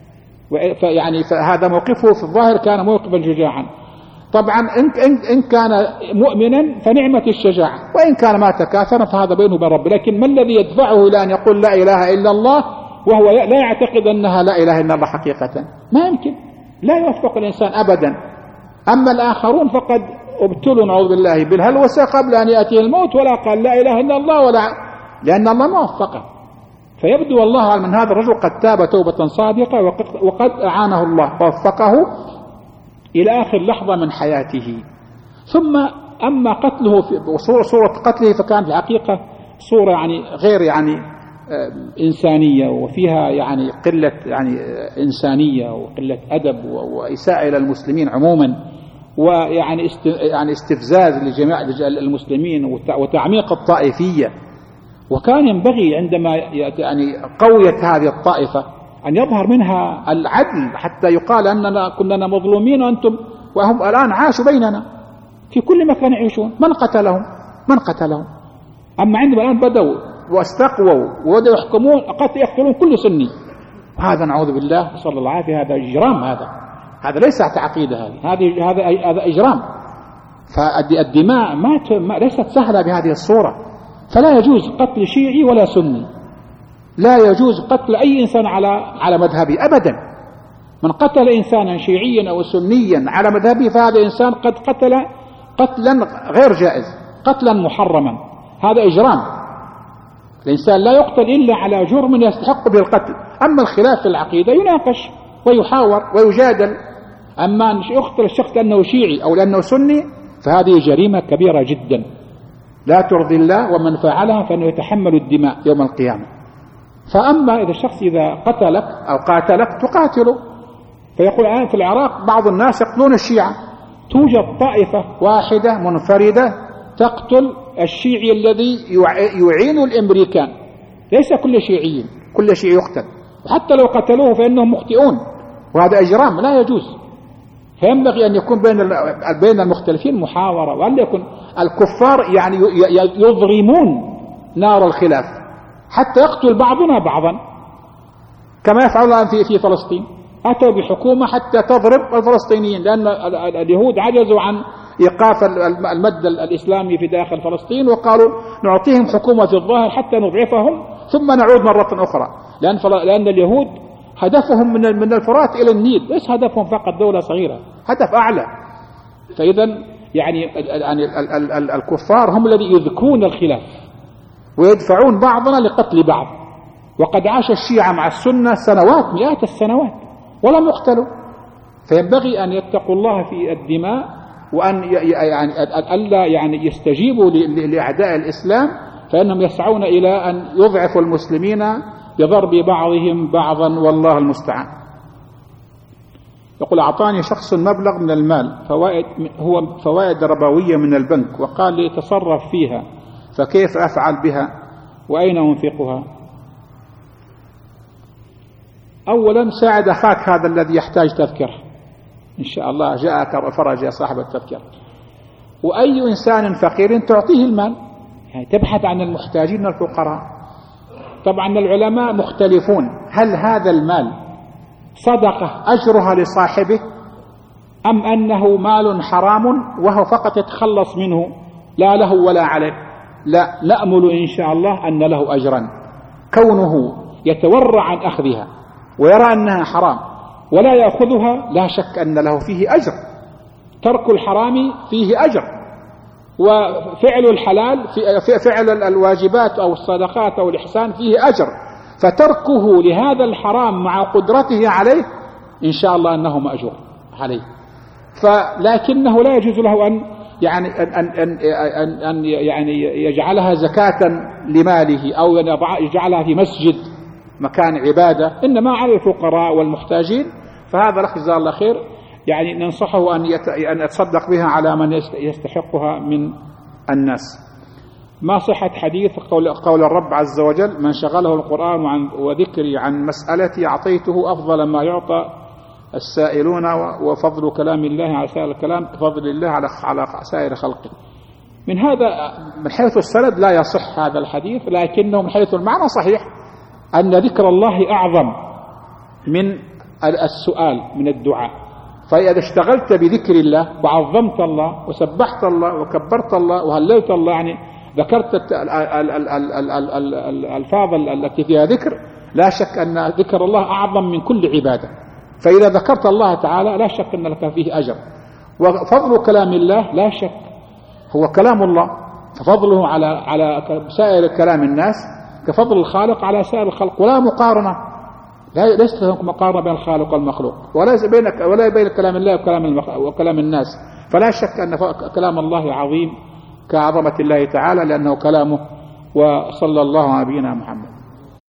فهذا موقفه في الظاهر كان موقفا شجاعا. طبعا إن كان مؤمنا فنعمة الشجاعة، وإن كان مات كافرا فهذا بينه وبين ربه. لكن ما الذي يدفعه إلى أن يقول لا إله إلا الله وهو لا يعتقد أنها لا إله إلا الله حقيقة؟ ما يمكن، لا يوفق الإنسان أبدا. أما الآخرون فقد ابتلوا نعوذ بالله بالهلوسة قبل أن يأتيه الموت، ولا قال لا إله إلا الله لأن الله ما وفقه. فيبدو والله أعلم من هذا الرجل قد تاب توبة صادقة، وقد أعانه الله ووفقه إلى آخر لحظة من حياته. ثم أما قتله صورة قتله فكان في الحقيقة صورة غير إنسانية، وفيها قلة إنسانية وقلة أدب وإساءة إلى المسلمين عموما، استفزاز لجميع المسلمين وتعميق الطائفية. وكان ينبغي عندما قويت هذه الطائفة أن يظهر منها العدل، حتى يقال أننا كنا مظلومين وهم الآن عاشوا بيننا في كل مكان يعيشون. من قتلهم؟ أما عندما الآن بدأوا واستقووا وبدأوا يحكمون يقتلون كل سني، هذا نعوذ بالله صلى الله عليه وسلم، هذا إجرام، هذا ليس عقيدة، هذا إجرام. فالدماء ليست سهلة بهذه الصورة. فلا يجوز قتل شيعي ولا سني، لا يجوز قتل أي إنسان على مذهبه أبدا. من قتل إنسانا شيعيا أو سنيا على مذهبه فهذا إنسان قد قتل قتلا غير جائز، قتلا محرما، هذا إجرام. الإنسان لا يقتل إلا على جرم يستحق به القتل. أما الخلاف في العقيدة يناقش ويحاور ويجادل. أما أن يقتل الشخص لأنه شيعي أو لأنه سني فهذه جريمة كبيرة جدا لا ترضي الله، ومن فعلها فإنه يتحمل الدماء يوم القيامة. فأما إذا الشخص إذا قتلك أو قاتلك تقاتله. فيقول الآن في العراق بعض الناس يقتلون الشيعة، توجد طائفة واحدة منفردة تقتل الشيعي الذي يعين الأمريكان. ليس كل شيعي يقتل، وحتى لو قتلوه فإنهم مخطئون، وهذا إجرام لا يجوز. فينبغي أن يكون بين المختلفين محاورة، وأن يكون الكفار يضرمون نار الخلاف حتى يقتل بعضنا بعضا، كما يفعل الآن في فلسطين. أتوا بحكومة حتى تضرب الفلسطينيين، لأن اليهود عجزوا عن إيقاف المد الإسلامي في داخل فلسطين، وقالوا نعطيهم حكومة في الظاهر حتى نضعفهم ثم نعود مرة أخرى. لأن اليهود هدفهم من الفرات إلى النيل، ليس هدفهم فقط دولة صغيرة، هدف أعلى. فإذا الكفار هم الذي يذكون الخلاف ويدفعون بعضنا لقتل بعض. وقد عاش الشيعة مع السنة سنوات، مئات السنوات، ولم يقتلوا. فينبغي أن يتقوا الله في الدماء، وأن ألا يستجيبوا لأعداء الإسلام فإنهم يسعون إلى أن يضعفوا المسلمين بضرب بعضهم بعضا، والله المستعان. يقول: أعطاني شخص مبلغ من المال فوائد ربوية من البنك، وقال لي تصرف فيها، فكيف أفعل بها وأين أنفقها؟ أولا ساعد أخاك هذا الذي يحتاج تذكرة، إن شاء الله جاءك فرج يا صاحب التذكرة. وأي إنسان فقير تعطيه المال، يعني تبحث عن المحتاجين الفقراء. طبعا العلماء مختلفون، هل هذا المال صدقة أجرها لصاحبه، أم أنه مال حرام وهو فقط يتخلص منه لا له ولا عليه؟ لا، نأمل إن شاء الله أن له أجرا، كونه يتورع عن أخذها ويرى أنها حرام ولا يأخذها لا شك أن له فيه أجر. ترك الحرام فيه أجر، وفعل الحلال فعل الواجبات أو الصدقات أو الإحسان فيه أجر. فتركه لهذا الحرام مع قدرته عليه إن شاء الله أنه مأجور عليه. لكنه لا يجوز له أن يجعلها زكاة لماله أو يجعلها في مسجد مكان عبادة، إنما على الفقراء والمحتاجين. فهذا الأخ جزاه الله خير يعني ننصحه أن يتصدق بها على من يستحقها من الناس. ما صحة حديث قول الرب عز وجل: من شغله القرآن وذكري عن مسألتي أعطيته أفضل ما يعطى السائلون، وفضل كلام الله على سائر الكلام كفضل الله على سائر خلقه. من حيث السند لا يصح هذا الحديث، لكنه من حيث المعنى صحيح، أن ذكر الله أعظم من السؤال من الدعاء. فإذا اشتغلت بذكر الله وعظمت الله وسبحت الله وكبرت الله وهللت الله، يعني ذكرت الألفاظ التي فيها ذكر، لا شك أن ذكر الله أعظم من كل عبادة. فإذا ذكرت الله تعالى لا شك أن لك فيه أجر. وفضل كلام الله لا شك هو كلام الله، ففضله على سائر كلام الناس كفضل الخالق على سائر الخلق، ولا مقارنة، ليست هناك مقارنة بين الخالق والمخلوق، ولا بين كلام الله وكلام الناس. فلا شك أن كلام الله عظيم كعظمة الله تعالى، لأنه كلامه. وصلى الله على نبينا محمد.